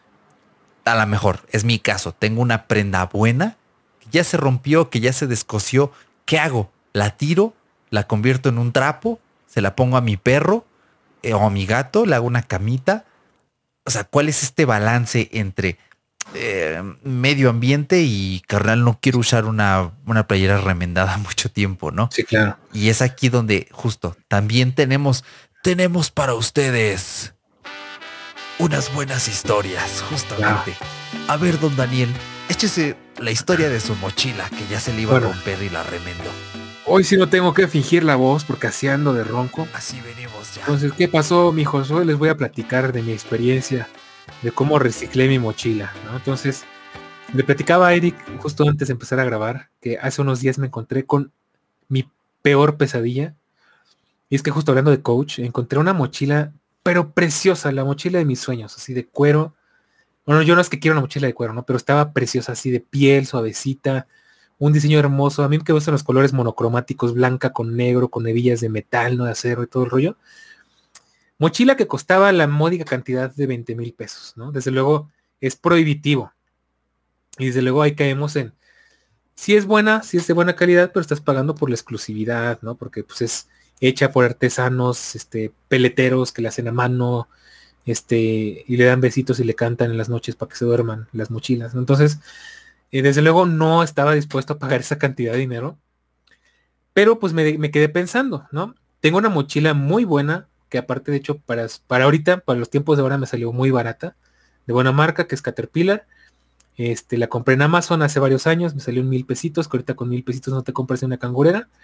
Speaker 2: a lo mejor es mi caso, tengo una prenda buena, que ya se rompió, que ya se descosió, ¿qué hago? ¿La tiro? ¿La convierto en un trapo? ¿Se la pongo a mi perro eh, o a mi gato? ¿Le hago una camita? O sea, ¿cuál es este balance entre eh, medio ambiente y carnal, no quiero usar una, una playera remendada mucho tiempo, ¿no?
Speaker 3: sí, claro.
Speaker 2: Y es aquí donde justo también tenemos, tenemos para ustedes unas buenas historias,
Speaker 3: Wow.
Speaker 2: justamente. A ver, don Daniel, échese la historia de su mochila que ya se le iba a
Speaker 3: Bueno,
Speaker 2: romper y la remendó.
Speaker 3: hoy sí no tengo que fingir la voz porque así ando de ronco.
Speaker 2: Así venimos ya.
Speaker 3: Entonces, ¿qué pasó, mijos? Hoy les voy a platicar de mi experiencia, de cómo reciclé mi mochila, ¿no? Entonces, le platicaba a Eric justo antes de empezar a grabar que hace unos días me encontré con mi peor pesadilla. Y es que justo hablando de Coach, encontré una mochila, pero preciosa, la mochila de mis sueños, así de cuero. Bueno, yo no es que quiero una mochila de cuero, ¿no? Pero estaba preciosa, así de piel, suavecita, un diseño hermoso. A mí me gustan los colores monocromáticos, blanca con negro, con hebillas de metal, no de acero y todo el rollo. Mochila que costaba la módica cantidad de veinte mil pesos, ¿no? Desde luego es prohibitivo. Y desde luego ahí caemos en, si es buena, si es de buena calidad, pero estás pagando por la exclusividad, ¿no? Porque pues es hecha por artesanos, este, peleteros que la hacen a mano, este, y le dan besitos y le cantan en las noches para que se duerman las mochilas, ¿no? Entonces, eh, desde luego no estaba dispuesto a pagar esa cantidad de dinero, pero pues me, me quedé pensando, ¿no? Tengo una mochila muy buena, que aparte de hecho para, para ahorita, para los tiempos de ahora me salió muy barata, de buena marca, que es Caterpillar. Este, la compré en Amazon hace varios años, me salió un mil pesitos, que ahorita con mil pesitos no te compras una cangurera.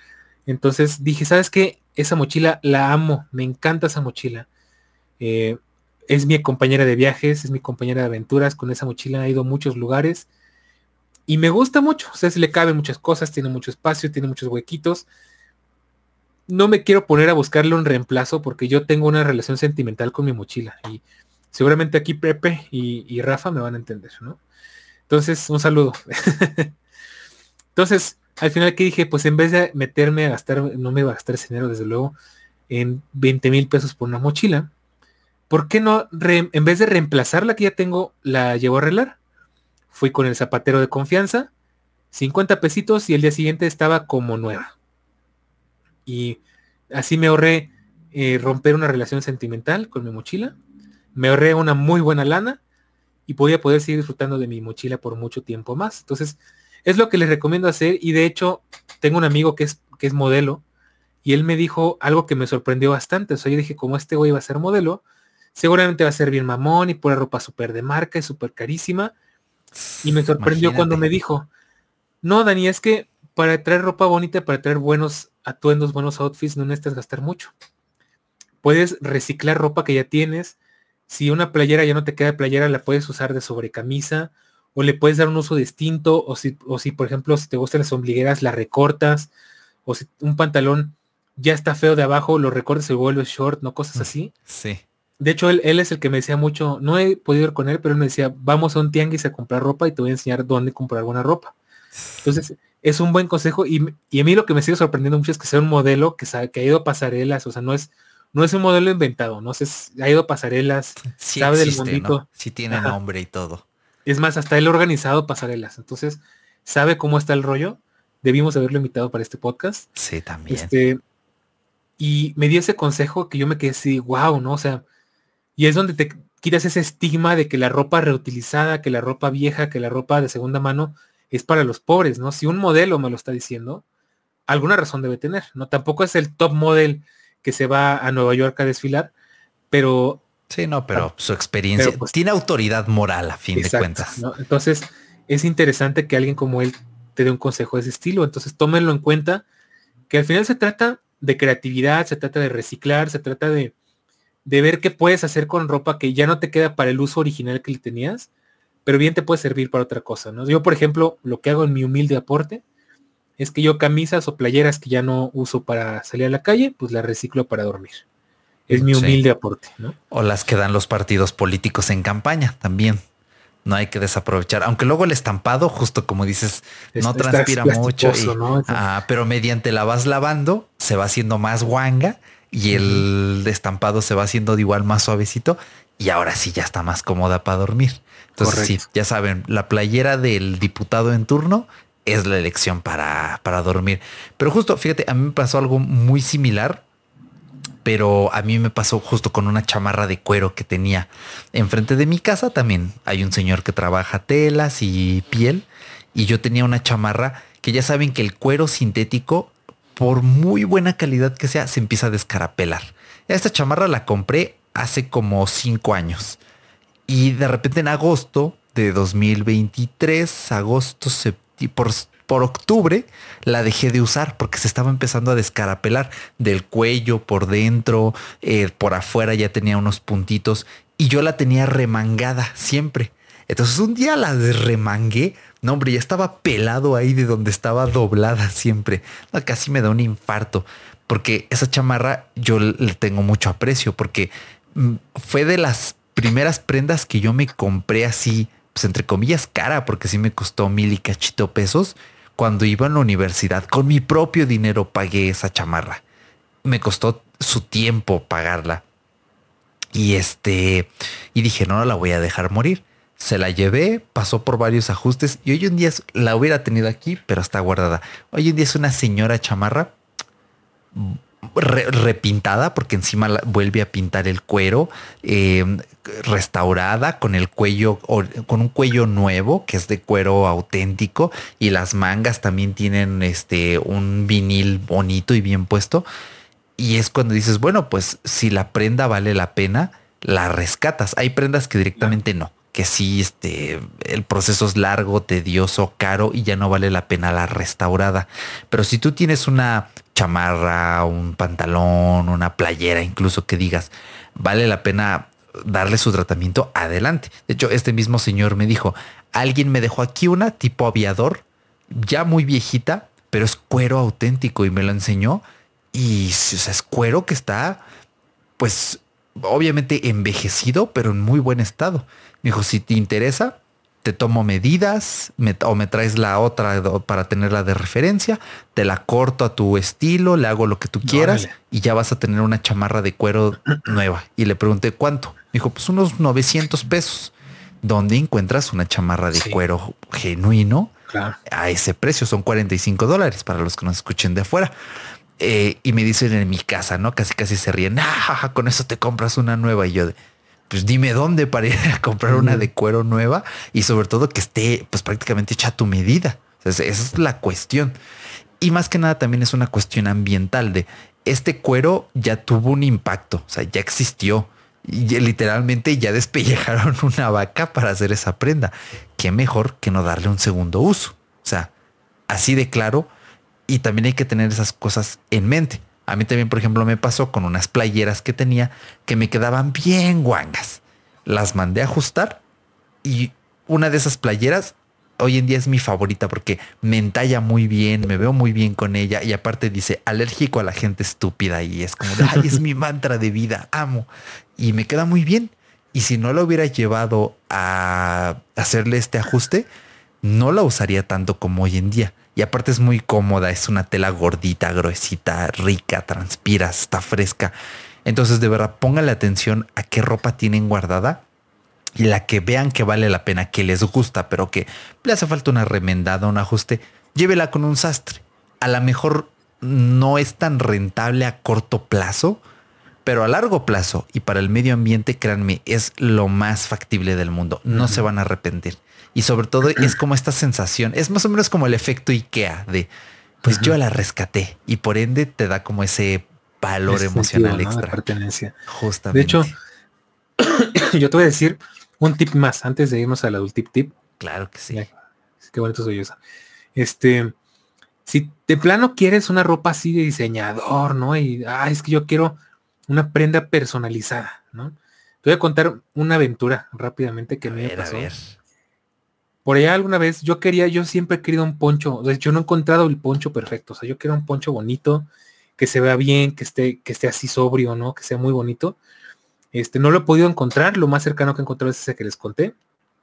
Speaker 3: Entonces dije, ¿sabes qué? Esa mochila la amo, me encanta esa mochila. Eh, es mi compañera de viajes, es mi compañera de aventuras. Con esa mochila he ido a muchos lugares y me gusta mucho. O sea, se le caben muchas cosas, tiene mucho espacio, tiene muchos huequitos. No me quiero poner a buscarle un reemplazo porque yo tengo una relación sentimental con mi mochila y seguramente aquí Pepe y, y Rafa me van a entender, ¿no? Entonces, un saludo. Entonces, al final que dije, pues en vez de meterme a gastar, no me iba a gastar ese dinero, desde luego, en veinte mil pesos por una mochila, ¿por qué no, re, en vez de reemplazar la que ya tengo, la llevo a arreglar? Fui con el zapatero de confianza, cincuenta pesitos y el día siguiente estaba como nueva. Y así me ahorré eh, romper una relación sentimental con mi mochila, me ahorré una muy buena lana y podía poder seguir disfrutando de mi mochila por mucho tiempo más. Entonces, es lo que les recomiendo hacer y de hecho tengo un amigo que es, que es modelo y él me dijo algo que me sorprendió bastante. O sea, yo dije, como este güey va a ser modelo, seguramente va a ser bien mamón y pura ropa súper de marca y súper carísima. Y me sorprendió cuando
Speaker 2: Imagínate.
Speaker 3: me dijo, no, Dani, es que para traer ropa bonita, para traer buenos atuendos, buenos outfits, no necesitas gastar mucho. Puedes reciclar ropa que ya tienes. Si una playera ya no te queda de playera, la puedes usar de sobrecamisa o le puedes dar un uso distinto. O si, o si por ejemplo, si te gustan las ombligueras, la recortas. O si un pantalón ya está feo de abajo, lo recortas y vuelve short, no cosas así.
Speaker 2: Sí.
Speaker 3: De hecho, él, él es el que me decía mucho, no he podido ir con él, pero él me decía, vamos a un tianguis a comprar ropa y te voy a enseñar dónde comprar buena ropa. Entonces, es un buen consejo y, y a mí lo que me sigue sorprendiendo mucho es que sea un modelo que, sabe, que ha ido a pasarelas, o sea, no es, no es un modelo inventado, no sé, ha ido a pasarelas,
Speaker 2: Sí
Speaker 3: sabe del
Speaker 2: existe, ¿no?
Speaker 3: mundito.
Speaker 2: Sí tiene
Speaker 3: Ajá.
Speaker 2: nombre y todo.
Speaker 3: Es más, hasta él ha organizado pasarelas, entonces sabe cómo está el rollo. Debimos haberlo invitado para este podcast.
Speaker 2: Sí, también.
Speaker 3: Este, y me dio ese consejo que yo me quedé así, wow, ¿no? O sea, y es donde te quitas ese estigma de que la ropa reutilizada, que la ropa vieja, que la ropa de segunda mano es para los pobres, ¿no? Si un modelo me lo está diciendo, alguna razón debe tener, ¿no? Tampoco es el top model que se va a Nueva York a desfilar, pero,
Speaker 2: Sí, no, pero su
Speaker 3: pero
Speaker 2: experiencia
Speaker 3: pues,
Speaker 2: tiene autoridad moral a fin de
Speaker 3: exacto,
Speaker 2: cuentas.
Speaker 3: ¿no? Entonces, es interesante que alguien como él te dé un consejo de ese estilo, entonces tómenlo en cuenta, que al final se trata de creatividad, se trata de reciclar, se trata de, de ver qué puedes hacer con ropa que ya no te queda para el uso original que le tenías, pero bien te puede servir para otra cosa, ¿no? Yo, por ejemplo, lo que hago en mi humilde aporte es que yo camisas o playeras que ya no uso para salir a la calle, pues las reciclo para dormir. Es mi
Speaker 2: Sí.
Speaker 3: humilde aporte, ¿no?
Speaker 2: O las que dan los partidos políticos en campaña también. No hay que desaprovechar. Aunque luego el estampado, justo como dices, no
Speaker 3: Está, está es
Speaker 2: transpira mucho
Speaker 3: plasticoso,
Speaker 2: y
Speaker 3: ¿no? Eso.
Speaker 2: ah, pero mediante la vas lavando, se va haciendo más guanga y
Speaker 3: Ujú.
Speaker 2: el estampado se va haciendo de igual más suavecito y ahora sí ya está más cómoda para dormir. Entonces sí,
Speaker 3: Correcto.
Speaker 2: ya saben, la playera del diputado en turno es la elección para, para dormir. Pero justo, fíjate, a mí me pasó algo muy similar, pero a mí me pasó justo con una chamarra de cuero que tenía enfrente de mi casa. También hay un señor que trabaja telas y piel y yo tenía una chamarra que ya saben que el cuero sintético, por muy buena calidad que sea, se empieza a descarapelar. Esta chamarra la compré hace como cinco años y de repente en agosto de dos mil veintitrés, agosto, septiembre, por, por octubre, la dejé de usar porque se estaba empezando a descarapelar del cuello por dentro, eh, por afuera ya tenía unos puntitos y yo la tenía remangada siempre. Entonces un día la desremangué. No, hombre, ya estaba pelado ahí de donde estaba doblada siempre. No, casi me da un infarto porque esa chamarra yo le tengo mucho aprecio porque mm, fue de las primeras prendas que yo me compré así, pues entre comillas cara, porque sí me costó mil y cachito pesos. Cuando iba a la universidad, con mi propio dinero pagué esa chamarra. Me costó su tiempo pagarla. Y este, y dije, no, no la voy a dejar morir. Se la llevé, pasó por varios ajustes y hoy en día es- la hubiera tenido aquí, pero está guardada. Hoy en día es una señora chamarra re- repintada porque encima la- vuelve a pintar el cuero, eh, restaurada con el cuello, o- con un cuello nuevo que es de cuero auténtico y las mangas también tienen este un vinil bonito y bien puesto. Y es cuando dices, bueno, pues si la prenda vale la pena, la rescatas. Hay prendas que
Speaker 3: Claro.
Speaker 2: directamente no. que sí, este, el proceso es largo, tedioso, caro y ya no vale la pena la restaurada. Pero si tú tienes una chamarra, un pantalón, una playera, incluso que digas, vale la pena darle su tratamiento, adelante. De hecho, este mismo señor me dijo, alguien me dejó aquí una tipo aviador, ya muy viejita, pero es cuero auténtico y me lo enseñó. Y o sea, es cuero que está, pues, obviamente envejecido, pero en muy buen estado. Me dijo, si te interesa, te tomo medidas me, o me traes la otra para tenerla de referencia, te la corto a tu estilo, le hago lo que tú quieras
Speaker 3: Órale.
Speaker 2: y ya vas a tener una chamarra de cuero nueva. Y le pregunté cuánto. Me dijo, pues unos novecientos pesos. ¿Dónde encuentras una chamarra de
Speaker 3: Sí,
Speaker 2: cuero genuino
Speaker 3: claro.
Speaker 2: a ese precio? Son cuarenta y cinco dólares para los que nos escuchen de afuera. Eh, y me dicen en mi casa, ¿no? Casi casi se ríen. Ah, con eso te compras una nueva. Y yo de, pues dime dónde para ir a comprar una
Speaker 3: Mm,
Speaker 2: de cuero nueva y sobre todo que esté pues prácticamente hecha a tu medida. O sea, esa es la cuestión. Y más que nada también es una cuestión ambiental de este cuero ya tuvo un impacto, o sea, ya existió. Y ya literalmente ya despellejaron una vaca para hacer esa prenda. Qué mejor que no darle un segundo uso. O sea, así de claro. Y también hay que tener esas cosas en mente. A mí también, por ejemplo, me pasó con unas playeras que tenía que me quedaban bien guangas. Las mandé a ajustar y una de esas playeras hoy en día es mi favorita porque me entalla muy bien, me veo muy bien con ella y aparte dice alérgico a la gente estúpida y es como de, ay, es mi mantra de vida, amo. Y me queda muy bien. Y si no lo hubiera llevado a hacerle este ajuste, no la usaría tanto como hoy en día. Y aparte es muy cómoda, es una tela gordita, gruesita, rica, transpira, está fresca. Entonces, de verdad, póngale atención a qué ropa tienen guardada y la que vean que vale la pena, que les gusta, pero que le hace falta una remendada, un ajuste, llévela con un sastre. A lo mejor no es tan rentable a corto plazo, pero a largo plazo y para el medio ambiente, créanme, es lo más factible del mundo. No se
Speaker 3: ujú.
Speaker 2: van a arrepentir. Y sobre todo es como esta sensación, es más o menos como el efecto IKEA de, pues yo
Speaker 3: Ujú.
Speaker 2: la rescaté y por ende te da como ese valor
Speaker 3: Ese sentido,
Speaker 2: emocional
Speaker 3: ¿no? De
Speaker 2: extra.
Speaker 3: pertenencia. De hecho,
Speaker 2: Justamente.
Speaker 3: yo te voy a decir un tip más antes de irnos al adult tip tip.
Speaker 2: Claro que sí.
Speaker 3: Mira, qué bonito soy yo. Esa. Este, si de plano quieres una ropa así de diseñador, ¿no? Y ah, es que yo quiero una prenda personalizada, ¿no? Te voy a contar una aventura rápidamente que
Speaker 2: A
Speaker 3: a mí me
Speaker 2: ver, a
Speaker 3: pasó.
Speaker 2: ver.
Speaker 3: Por allá alguna vez yo quería, yo siempre he querido un poncho, de hecho no he encontrado el poncho perfecto, o sea, yo quiero un poncho bonito, que se vea bien, que esté, que esté así sobrio, ¿no? Que sea muy bonito. Este, no lo he podido encontrar, lo más cercano que he encontrado es ese que les conté,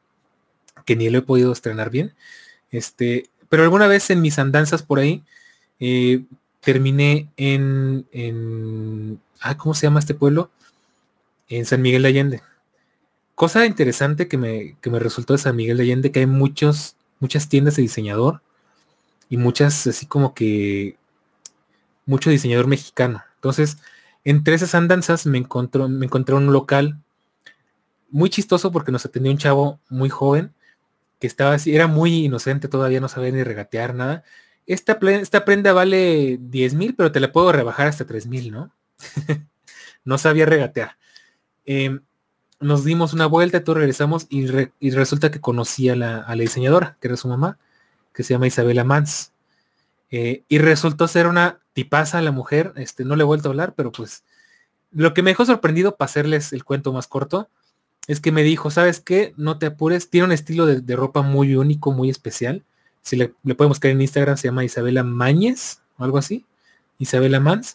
Speaker 3: que ni lo he podido estrenar bien. Este, pero alguna vez en mis andanzas por ahí, eh, terminé en, en, ah, ¿cómo se llama este pueblo? En San Miguel de Allende. Cosa interesante que me, que me resultó de San Miguel de Allende, que hay muchos, muchas tiendas de diseñador y muchas, así como que, mucho diseñador mexicano. Entonces, entre esas andanzas me encontró, me encontré un local muy chistoso porque nos atendió un chavo muy joven que estaba así, era muy inocente, todavía no sabía ni regatear nada. Esta, esta prenda vale diez mil, pero te la puedo rebajar hasta tres mil, ¿no? No sabía regatear. Eh, nos dimos una vuelta, todos regresamos y, re, y resulta que conocí a la, a la diseñadora, que era su mamá, que se llama Isabela Mans. Eh, y resultó ser una tipaza la mujer, este, no le he vuelto a hablar, pero pues lo que me dejó sorprendido, para hacerles el cuento más corto, es que me dijo, ¿sabes qué? No te apures, tiene un estilo de, de ropa muy único, muy especial. Si le, le podemos buscar en Instagram, se llama Isabela Mañez, o algo así, Isabela Mans.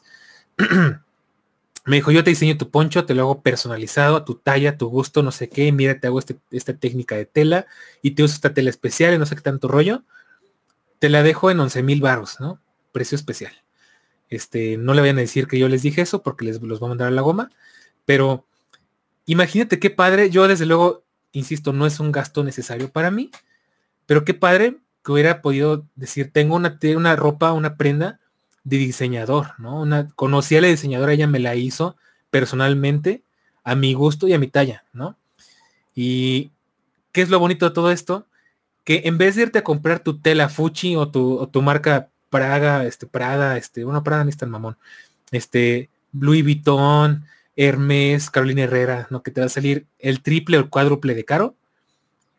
Speaker 3: Me dijo, yo te diseño tu poncho, te lo hago personalizado, a tu talla, a tu gusto, no sé qué, mira, te hago este, esta técnica de tela y te uso esta tela especial y no sé qué tanto rollo. Te la dejo en once mil baros, ¿no? Precio especial. Este, no le vayan a decir que yo les dije eso porque les los voy a mandar a la goma, pero imagínate qué padre, yo desde luego, insisto, no es un gasto necesario para mí, pero qué padre que hubiera podido decir, tengo una, una ropa, una prenda de diseñador, ¿no? Una, conocí a la diseñadora, ella me la hizo personalmente, a mi gusto y a mi talla, ¿no? Y ¿qué es lo bonito de todo esto? Que en vez de irte a comprar tu tela Fuchi o tu, o tu marca Praga, este, Prada, este, bueno, Prada ni es tan mamón, este, Louis Vuitton, Hermes, Carolina Herrera, ¿no? Que te va a salir el triple o el cuádruple de caro.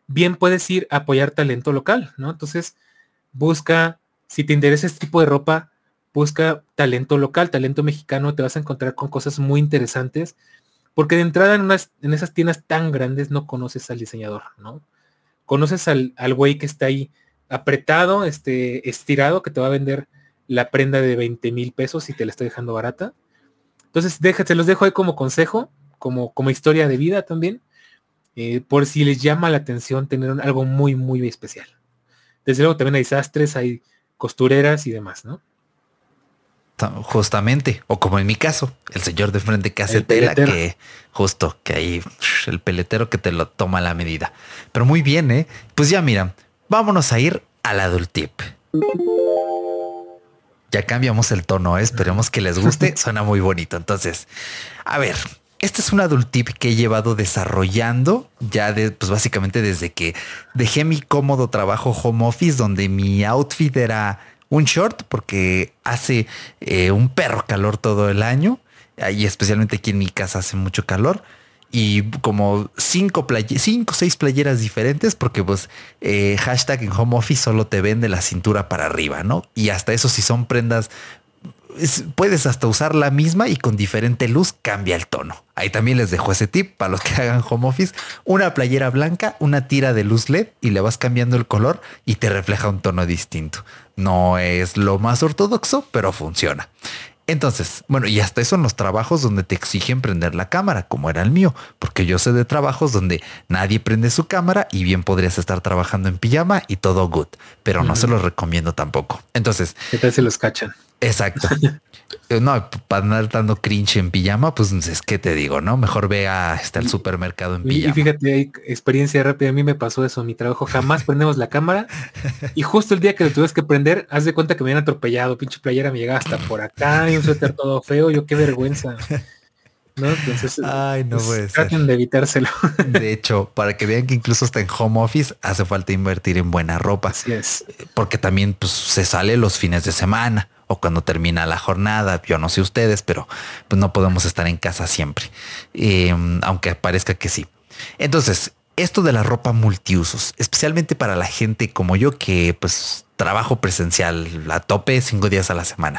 Speaker 3: bien puedes ir a apoyar talento local, ¿no? Entonces, busca, si te interesa este tipo de ropa, busca talento local, talento mexicano, te vas a encontrar con cosas muy interesantes, porque de entrada en, unas, en esas tiendas tan grandes no conoces al diseñador, ¿no? Conoces al, al güey que está ahí apretado, este, estirado, que te va a vender la prenda de veinte mil pesos y te la está dejando barata. Entonces, déjate, los dejo ahí como consejo, como, como historia de vida también, eh, por si les llama la atención tener un- algo muy, muy especial. Desde luego también hay sastres, hay costureras y demás, ¿no?
Speaker 2: Justamente, o como en mi caso, el señor de frente que hace
Speaker 3: El
Speaker 2: tela,
Speaker 3: peletero.
Speaker 2: que justo, que ahí psh, el peletero que te lo toma a la medida. Pero muy bien, ¿eh? Pues ya mira, vámonos a ir al adult tip. Ya cambiamos el tono, ¿eh? Esperemos que les guste, suena muy bonito. Entonces, a ver, este es un adult tip que he llevado desarrollando ya de, pues básicamente desde que dejé mi cómodo trabajo home office, donde mi outfit era un short, porque hace eh, un perro calor todo el año, y especialmente aquí en mi casa hace mucho calor. Y como cinco, playe cinco o seis playeras diferentes, porque pues eh, hashtag en home office solo te ven de la cintura para arriba, ¿no? Y hasta eso si son prendas es- puedes hasta usar la misma y con diferente luz cambia el tono. Ahí también les dejo ese tip para los que hagan home office. Una playera blanca, una tira de luz L E D y le vas cambiando el color y te refleja un tono distinto. No es lo más ortodoxo, pero funciona. Entonces, bueno, y hasta eso en los trabajos donde te exigen prender la cámara, como era el mío, porque yo sé de trabajos donde nadie prende su cámara y bien podrías estar trabajando en pijama y todo good, pero no se
Speaker 3: Ujú.
Speaker 2: los recomiendo tampoco. Entonces,
Speaker 3: ¿Qué tal se los cachan?
Speaker 2: exacto. Eh, No, para andar dando cringe en pijama, pues es que te digo, ¿no? Mejor ve a hasta el
Speaker 3: Y,
Speaker 2: supermercado en
Speaker 3: y- y
Speaker 2: pijama.
Speaker 3: fíjate, hay experiencia rápida. A mí me pasó eso en mi trabajo. Jamás prendemos la cámara. Y justo el día que lo tuvimos que prender, haz de cuenta que me habían atropellado. Pinche playera me llegaba hasta por acá y un suéter todo feo. Yo qué vergüenza, ¿no? Entonces, eh,
Speaker 2: Ay, no
Speaker 3: pues
Speaker 2: puede ser.
Speaker 3: traten de evitárselo.
Speaker 2: De hecho, para que vean que incluso hasta en home office hace falta invertir en buena ropa,
Speaker 3: Así es.
Speaker 2: porque también pues, se sale los fines de semana o cuando termina la jornada. Yo no sé ustedes, pero pues no podemos estar en casa siempre, eh, aunque parezca que sí. Entonces, esto de la ropa multiusos, especialmente para la gente como yo que pues trabajo presencial a tope cinco días a la semana.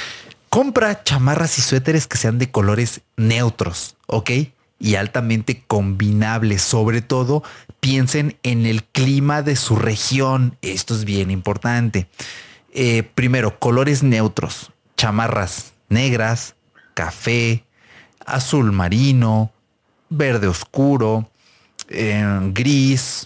Speaker 2: Compra chamarras y suéteres que sean de colores neutros, ¿ok? Y altamente combinables. Sobre todo, piensen en el clima de su región. Esto es bien importante. Eh, primero, colores neutros. Chamarras negras, café, azul marino, verde oscuro, eh, gris.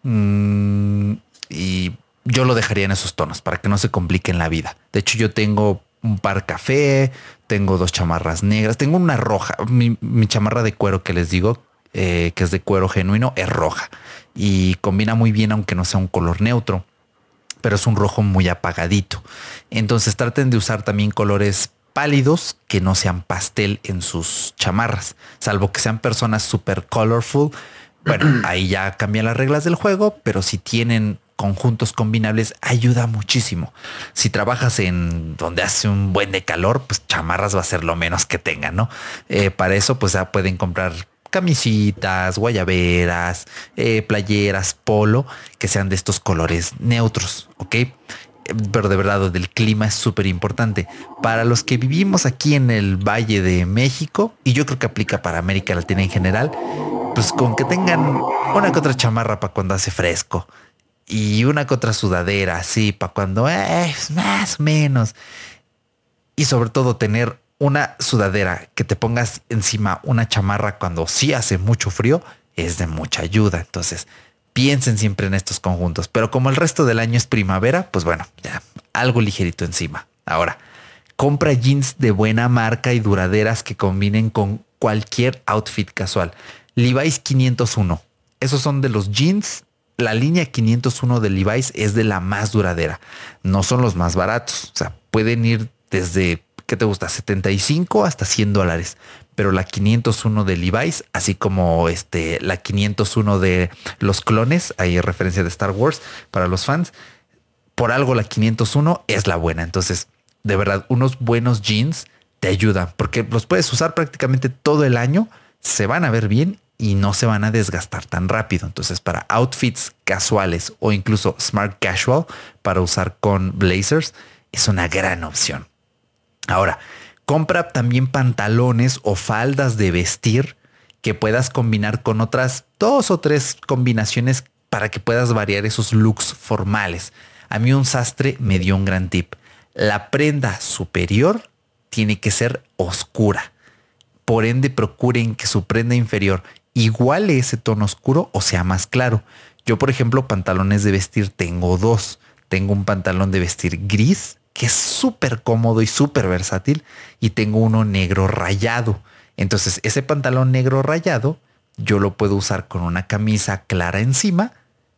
Speaker 2: mm, y yo lo dejaría en esos tonos para que no se compliquen la vida. De hecho, yo tengo un par café, tengo dos chamarras negras, tengo una roja. Mi, mi chamarra de cuero que les digo, eh, que es de cuero genuino, es roja y combina muy bien, aunque no sea un color neutro, pero es un rojo muy apagadito. Entonces traten de usar también colores pálidos que no sean pastel en sus chamarras, salvo que sean personas super colorful. Bueno, ahí ya cambian las reglas del juego, pero si tienen conjuntos combinables ayuda muchísimo. Si trabajas en donde hace un buen de calor, pues chamarras va a ser lo menos que tengan, ¿no? Eh, para eso pues ya pueden comprar camisitas, guayaberas, eh, playeras, polo, que sean de estos colores neutros, ¿ok? Pero de verdad, lo del clima es súper importante. Para los que vivimos aquí en el Valle de México, y yo creo que aplica para América Latina en general, pues con que tengan una que otra chamarra para cuando hace fresco y una que otra sudadera, así, para cuando es más o menos. Y sobre todo tener una sudadera que te pongas encima una chamarra cuando sí hace mucho frío es de mucha ayuda. Entonces piensen siempre en estos conjuntos. Pero como el resto del año es primavera, pues bueno, ya algo ligerito encima. Ahora, compra jeans de buena marca y duraderas que combinen con cualquier outfit casual. Levi's quinientos uno. Esos son de los jeans. La línea quinientos uno de Levi's es de la más duradera. No son los más baratos. O sea, pueden ir desde, ¿qué te gusta? setenta y cinco hasta cien dólares. Pero la quinientos uno de Levi's, así como este, la quinientos uno de los clones, hay referencia de Star Wars para los fans. Por algo la quinientos uno es la buena. Entonces, de verdad, unos buenos jeans te ayudan porque los puedes usar prácticamente todo el año, se van a ver bien y no se van a desgastar tan rápido. Entonces, para outfits casuales o incluso smart casual para usar con blazers, es una gran opción. Ahora, compra también pantalones o faldas de vestir que puedas combinar con otras dos o tres combinaciones para que puedas variar esos looks formales. A mí un sastre me dio un gran tip. La prenda superior tiene que ser oscura. Por ende, procuren que su prenda inferior iguale ese tono oscuro o sea más claro. Yo, por ejemplo, pantalones de vestir tengo dos. Tengo un pantalón de vestir gris, que es súper cómodo y súper versátil, y tengo uno negro rayado. Entonces, ese pantalón negro rayado, yo lo puedo usar con una camisa clara encima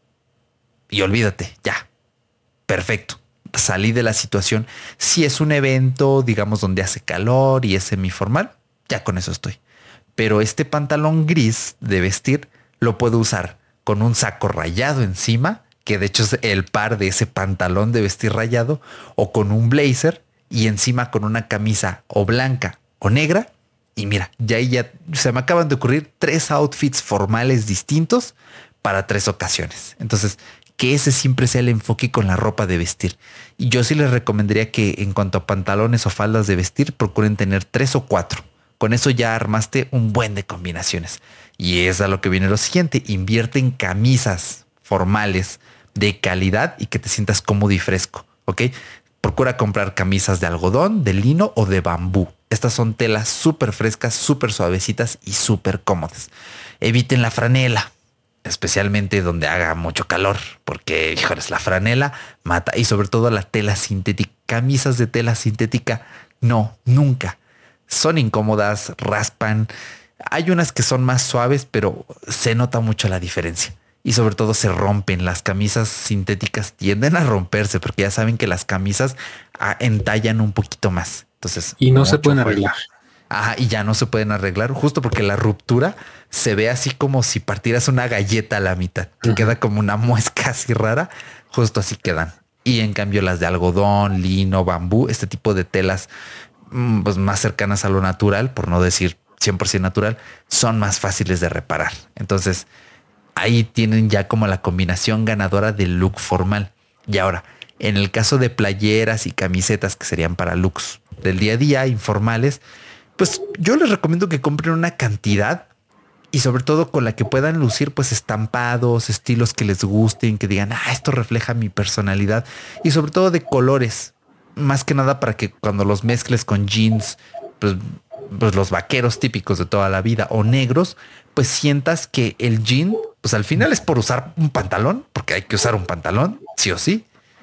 Speaker 2: y olvídate, ya, perfecto. Salí de la situación. Si es un evento, digamos, donde hace calor y es semiformal, ya con eso estoy. Pero este pantalón gris de vestir lo puedo usar con un saco rayado encima, que de hecho es el par de ese pantalón de vestir rayado, o con un blazer y encima con una camisa o blanca o negra. Y mira, ya ahí ya se me acaban de ocurrir tres outfits formales distintos para tres ocasiones. Entonces, que ese siempre sea el enfoque con la ropa de vestir. Y yo sí les recomendaría que en cuanto a pantalones o faldas de vestir, procuren tener tres o cuatro. Con eso ya armaste un buen de combinaciones. Y es a lo que viene lo siguiente. Invierte en camisas formales de calidad y que te sientas cómodo y fresco. ¿Ok? Procura comprar camisas de algodón, de lino o de bambú. Estas son telas súper frescas, súper suavecitas y súper cómodas. Eviten la franela, especialmente donde haga mucho calor, porque, híjoles, la franela mata. Y sobre todo la tela sintética. Camisas de tela sintética, no, nunca. Son incómodas, raspan. Hay unas que son más suaves, pero se nota mucho la diferencia. Y sobre todo se rompen. Las camisas sintéticas tienden a romperse porque ya saben que las camisas ah, entallan un poquito más. Entonces,
Speaker 3: y no se pueden arreglar.
Speaker 2: Ajá, y ya no se pueden arreglar justo porque la ruptura se ve así como si partieras una galleta a la mitad, que uh-huh. queda como una muesca así rara. Justo así quedan. Y en cambio las de algodón, lino, bambú, este tipo de telas pues más cercanas a lo natural, por no decir cien por ciento natural, son más fáciles de reparar. Entonces ahí tienen ya como la combinación ganadora del look formal. Y ahora, en el caso de playeras y camisetas que serían para looks del día a día, informales, pues yo les recomiendo que compren una cantidad y sobre todo con la que puedan lucir pues estampados, estilos que les gusten, que digan, ah, esto refleja mi personalidad, y sobre todo de colores. Más que nada para que cuando los mezcles con jeans, pues, pues los vaqueros típicos de toda la vida o negros, pues sientas que el jean, pues al final es por usar un pantalón, porque hay que usar un pantalón, sí o sí.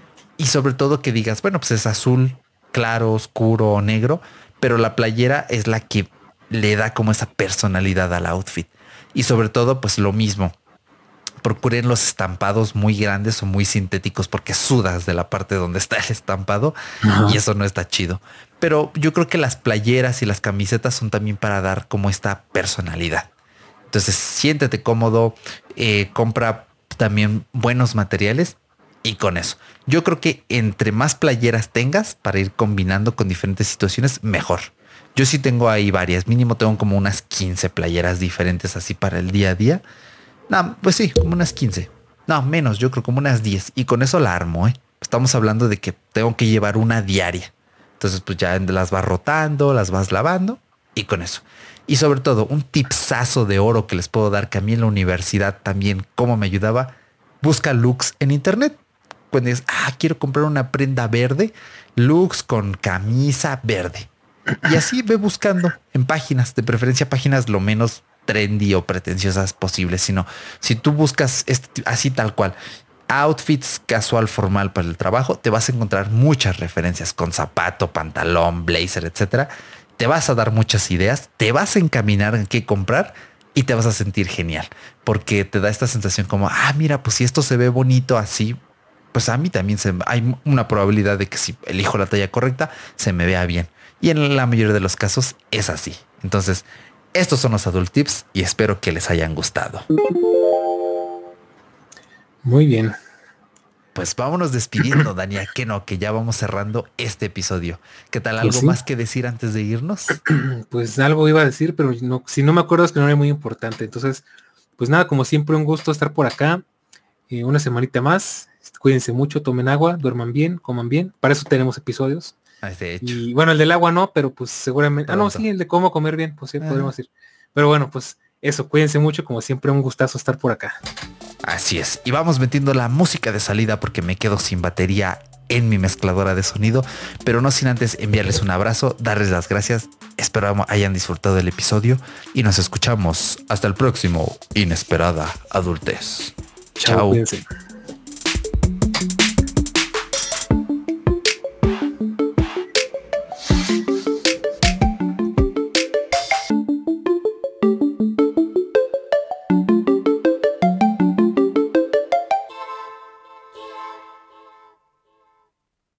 Speaker 2: Y sobre todo que digas, bueno, pues es azul, claro, oscuro o negro, pero la playera es la que le da como esa personalidad al outfit. Y sobre todo, pues lo mismo. Procuren los estampados muy grandes o muy sintéticos porque sudas de la parte donde está el estampado. Ajá. Y eso no está chido. Pero yo creo que las playeras y las camisetas son también para dar como esta personalidad. Entonces siéntete cómodo, eh, compra también buenos materiales y con eso. Yo creo que entre más playeras tengas para ir combinando con diferentes situaciones, mejor. Yo sí tengo ahí varias, mínimo tengo como unas quince playeras diferentes así para el día a día. No, pues sí, como unas quince. No, menos, yo creo como unas diez. Y con eso la armo, ¿eh? Estamos hablando de que tengo que llevar una diaria. Entonces, pues ya las vas rotando, las vas lavando y con eso. Y sobre todo, un tipsazo de oro que les puedo dar, que a mí en la universidad también, cómo me ayudaba, busca looks en internet. Cuando dices, ah, quiero comprar una prenda verde, looks con camisa verde. Y así ve buscando en páginas, de preferencia páginas lo menos trendy o pretenciosas posibles, sino si tú buscas este, así tal cual, outfits casual formal para el trabajo, te vas a encontrar muchas referencias con zapato, pantalón, blazer, etcétera. Te vas a dar muchas ideas, te vas a encaminar en qué comprar y te vas a sentir genial, porque te da esta sensación como, ah, mira, pues si esto se ve bonito así, pues a mí también se, hay una probabilidad de que si elijo la talla correcta, se me vea bien. Y en la mayoría de los casos es así. Entonces, estos son los Adult Tips y espero que les hayan gustado.
Speaker 3: Muy bien.
Speaker 2: pues vámonos despidiendo, Dania, que no, que ya vamos cerrando este episodio. ¿Qué tal? ¿Algo
Speaker 3: Pues sí.
Speaker 2: más que decir antes de irnos?
Speaker 3: Pues algo iba a decir, pero no, si no me acuerdo es que no era muy importante. Entonces, pues nada, como siempre, un gusto estar por acá. Eh, una semanita más. Cuídense mucho, tomen agua, duerman bien, coman bien. Para eso tenemos episodios.
Speaker 2: Ah, de hecho,
Speaker 3: Y bueno, el del agua no, pero pues seguramente. Ah, no,
Speaker 2: pronto.
Speaker 3: sí, el de cómo comer bien, pues sí,
Speaker 2: Ajá.
Speaker 3: podríamos decir. Pero bueno, pues eso, cuídense mucho, como siempre, un gustazo estar por acá.
Speaker 2: Así es. Y vamos metiendo la música de salida porque me quedo sin batería en mi mezcladora de sonido, pero no sin antes enviarles un abrazo, darles las gracias. Espero hayan disfrutado del episodio y nos escuchamos hasta el próximo Inesperada Adultez.
Speaker 3: Chao,
Speaker 2: Chao.
Speaker 3: cuídense.